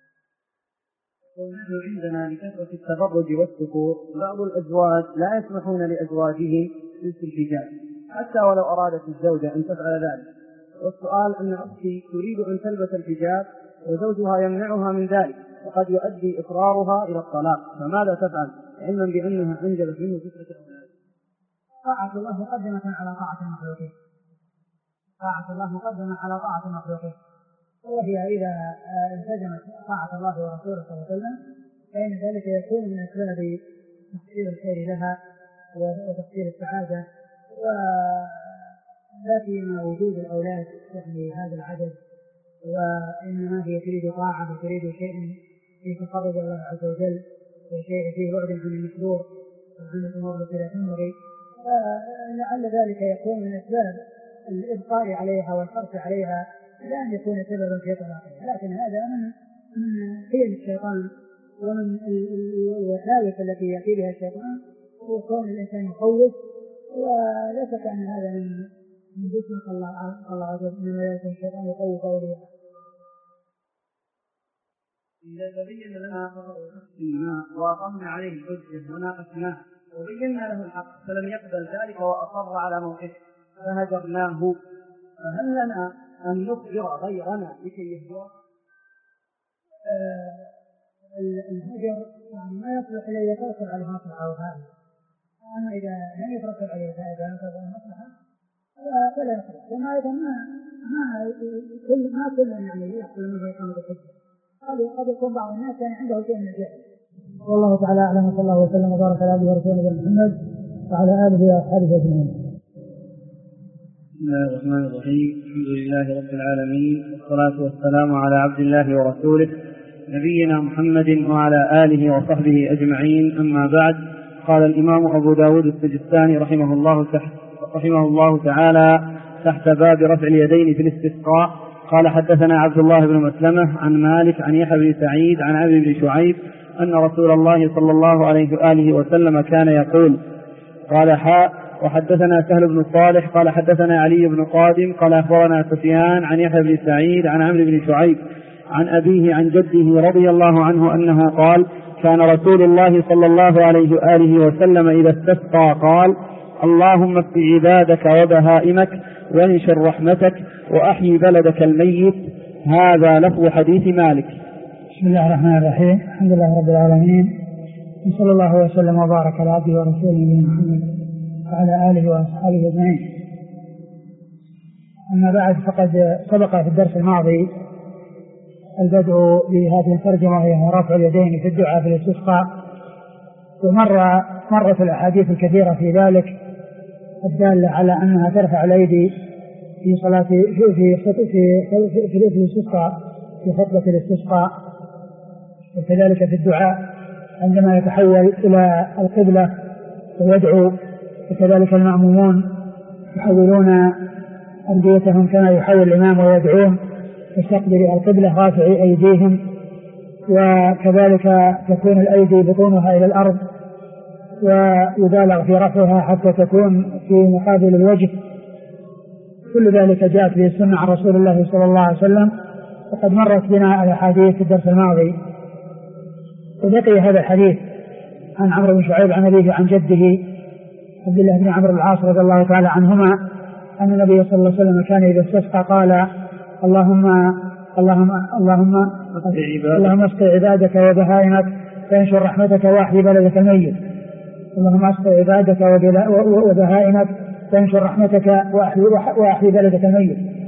ونحن عندنا لكثرة التبرج والسفور بعض الأزواج لا يسمحون لأزواجهم بالحجاب حتى ولو أرادت الزوجة أن تفعل ذلك. والسؤال أن أختي تريد أن تلبس الحجاب وزوجها يمنعها من ذلك وقد يؤدي إصرارها إلى الطلاق، فماذا تفعل علما بأنها أنجبت منه 9 أولاد؟ طاعة الله مقدمة على طاعة المخلوقين، طاعة الله مقدمة على طاعة المخلوقين، وهي إذا التزمت طاعة الله ورسوله صلى الله عليه وسلم فإن ذلك يكون من أسباب تحصيل الخير لها وتحصيل السعادة، ولا فيما وجود الأولاد يعني هذا العدد، وإنما هي تريد طاعة وتريد شيء في تقرب الله عز وجل وشيء فيه بعد عن المشروع وعن الأمور التي لا تنبغي، فلعل ذلك يكون من أسباب الإبقاء عليها والحرص عليها لا أن يكون سببا في طلاقها. لكن هذا من حيل الشيطان ومن الوساوس التي يأتي بها الشيطان، وكون الإنسان يخوف، ولا شك أن هذا من جسمك الله عز وجل من ولاية الشيطان يخوف أولياءه. إذا تبين لنا الماء وأقمنا عليه الحجة وناقشناه وبينا له الحق فلم يقبل ذلك وأصر على موقفه فهجرناه، فهل لنا أن نخبر غيرنا لكي يهجر؟ الهجر يعني ما يصلح إلا إذا ترتب عليه مصلحة أو هذا، أما إذا لم يترتب عليه فائدة أو ترتب عليه مصلحة فلا يصلح. وما أيضا ما كل يعني يحصل منه إقامة الحجة، قد يكون بعض الناس يعني عنده شيء من الجهل. والله تعالى أعلم، وصلى الله وسلم وبارك على عبده ورسوله محمد وعلى آله وأصحابه أجمعين. بسم الله الرحمن الرحيم، الحمد لله رب العالمين، والصلاة والسلام على عبد الله ورسوله نبينا محمد وعلى آله وصحبه أجمعين. أما بعد، قال الإمام أبو داود السجستاني رحمه الله تعالى تحت باب رفع اليدين في الاستسقاء قال حدثنا عبد الله بن مسلمة عن مالك عن يحيى بن سعيد عن عمرو بن شعيب أن رسول الله صلى الله عليه وآله وسلم كان يقول قال وحدثنا سهل بن صالح قال حدثنا علي بن قادم قال أخبرنا سفيان عن يحيى بن سعيد عن عمرو بن شعيب عن أبيه عن جده رضي الله عنه أنه قال كان رسول الله صلى الله عليه وآله وسلم إذا استسقى قال اللهم اسق عبادك وبهائمك وانشر رحمتك وأحيي بلدك الميت. هذا لفظ حديث مالك. بسم الله الرحمن الرحيم، الحمد لله رب العالمين، وصلى الله وسلم وبارك على عبده ورسوله محمد وعلى آله وأصحابه أجمعين. أما بعد، فقد سبق في الدرس الماضي البدء بهذه الترجمة وهي رفع اليدين في الدعاء في الاستسقاء، ومرت الأحاديث الكثيرة في ذلك الدالة على أنها ترفع الأيدي في صلاة في الاستسقاء في خطبة الاستسقاء، وكذلك في الدعاء عندما يتحول إلى القبلة ويدعو، وكذلك المأمومون يحولون أرديتهم كما يحول الإمام ويدعوهم يستقبل القبلة رافعي أيديهم، وكذلك تكون الأيدي بطونها إلى الأرض ويبالغ في رفعها حتى تكون في مقابل الوجه. كل ذلك جاءت به السنة عن رسول الله صلى الله عليه وسلم، وقد مرت بنا الأحاديث في الدرس الماضي. وبقي هذا الحديث عن عمرو بن شعيب عن أبيه عن جده عبد الله بن عمرو العاص رضي الله تعالى عنهما أن النبي صلى الله عليه وسلم كان إذا استسقى قال اللهم اسق عبادك وبهائمك فانشر رحمتك واحيي بلدك الميت. اللهم اسق عبادك وبهائمك فانشر رحمتك واحيي بلدك الميت.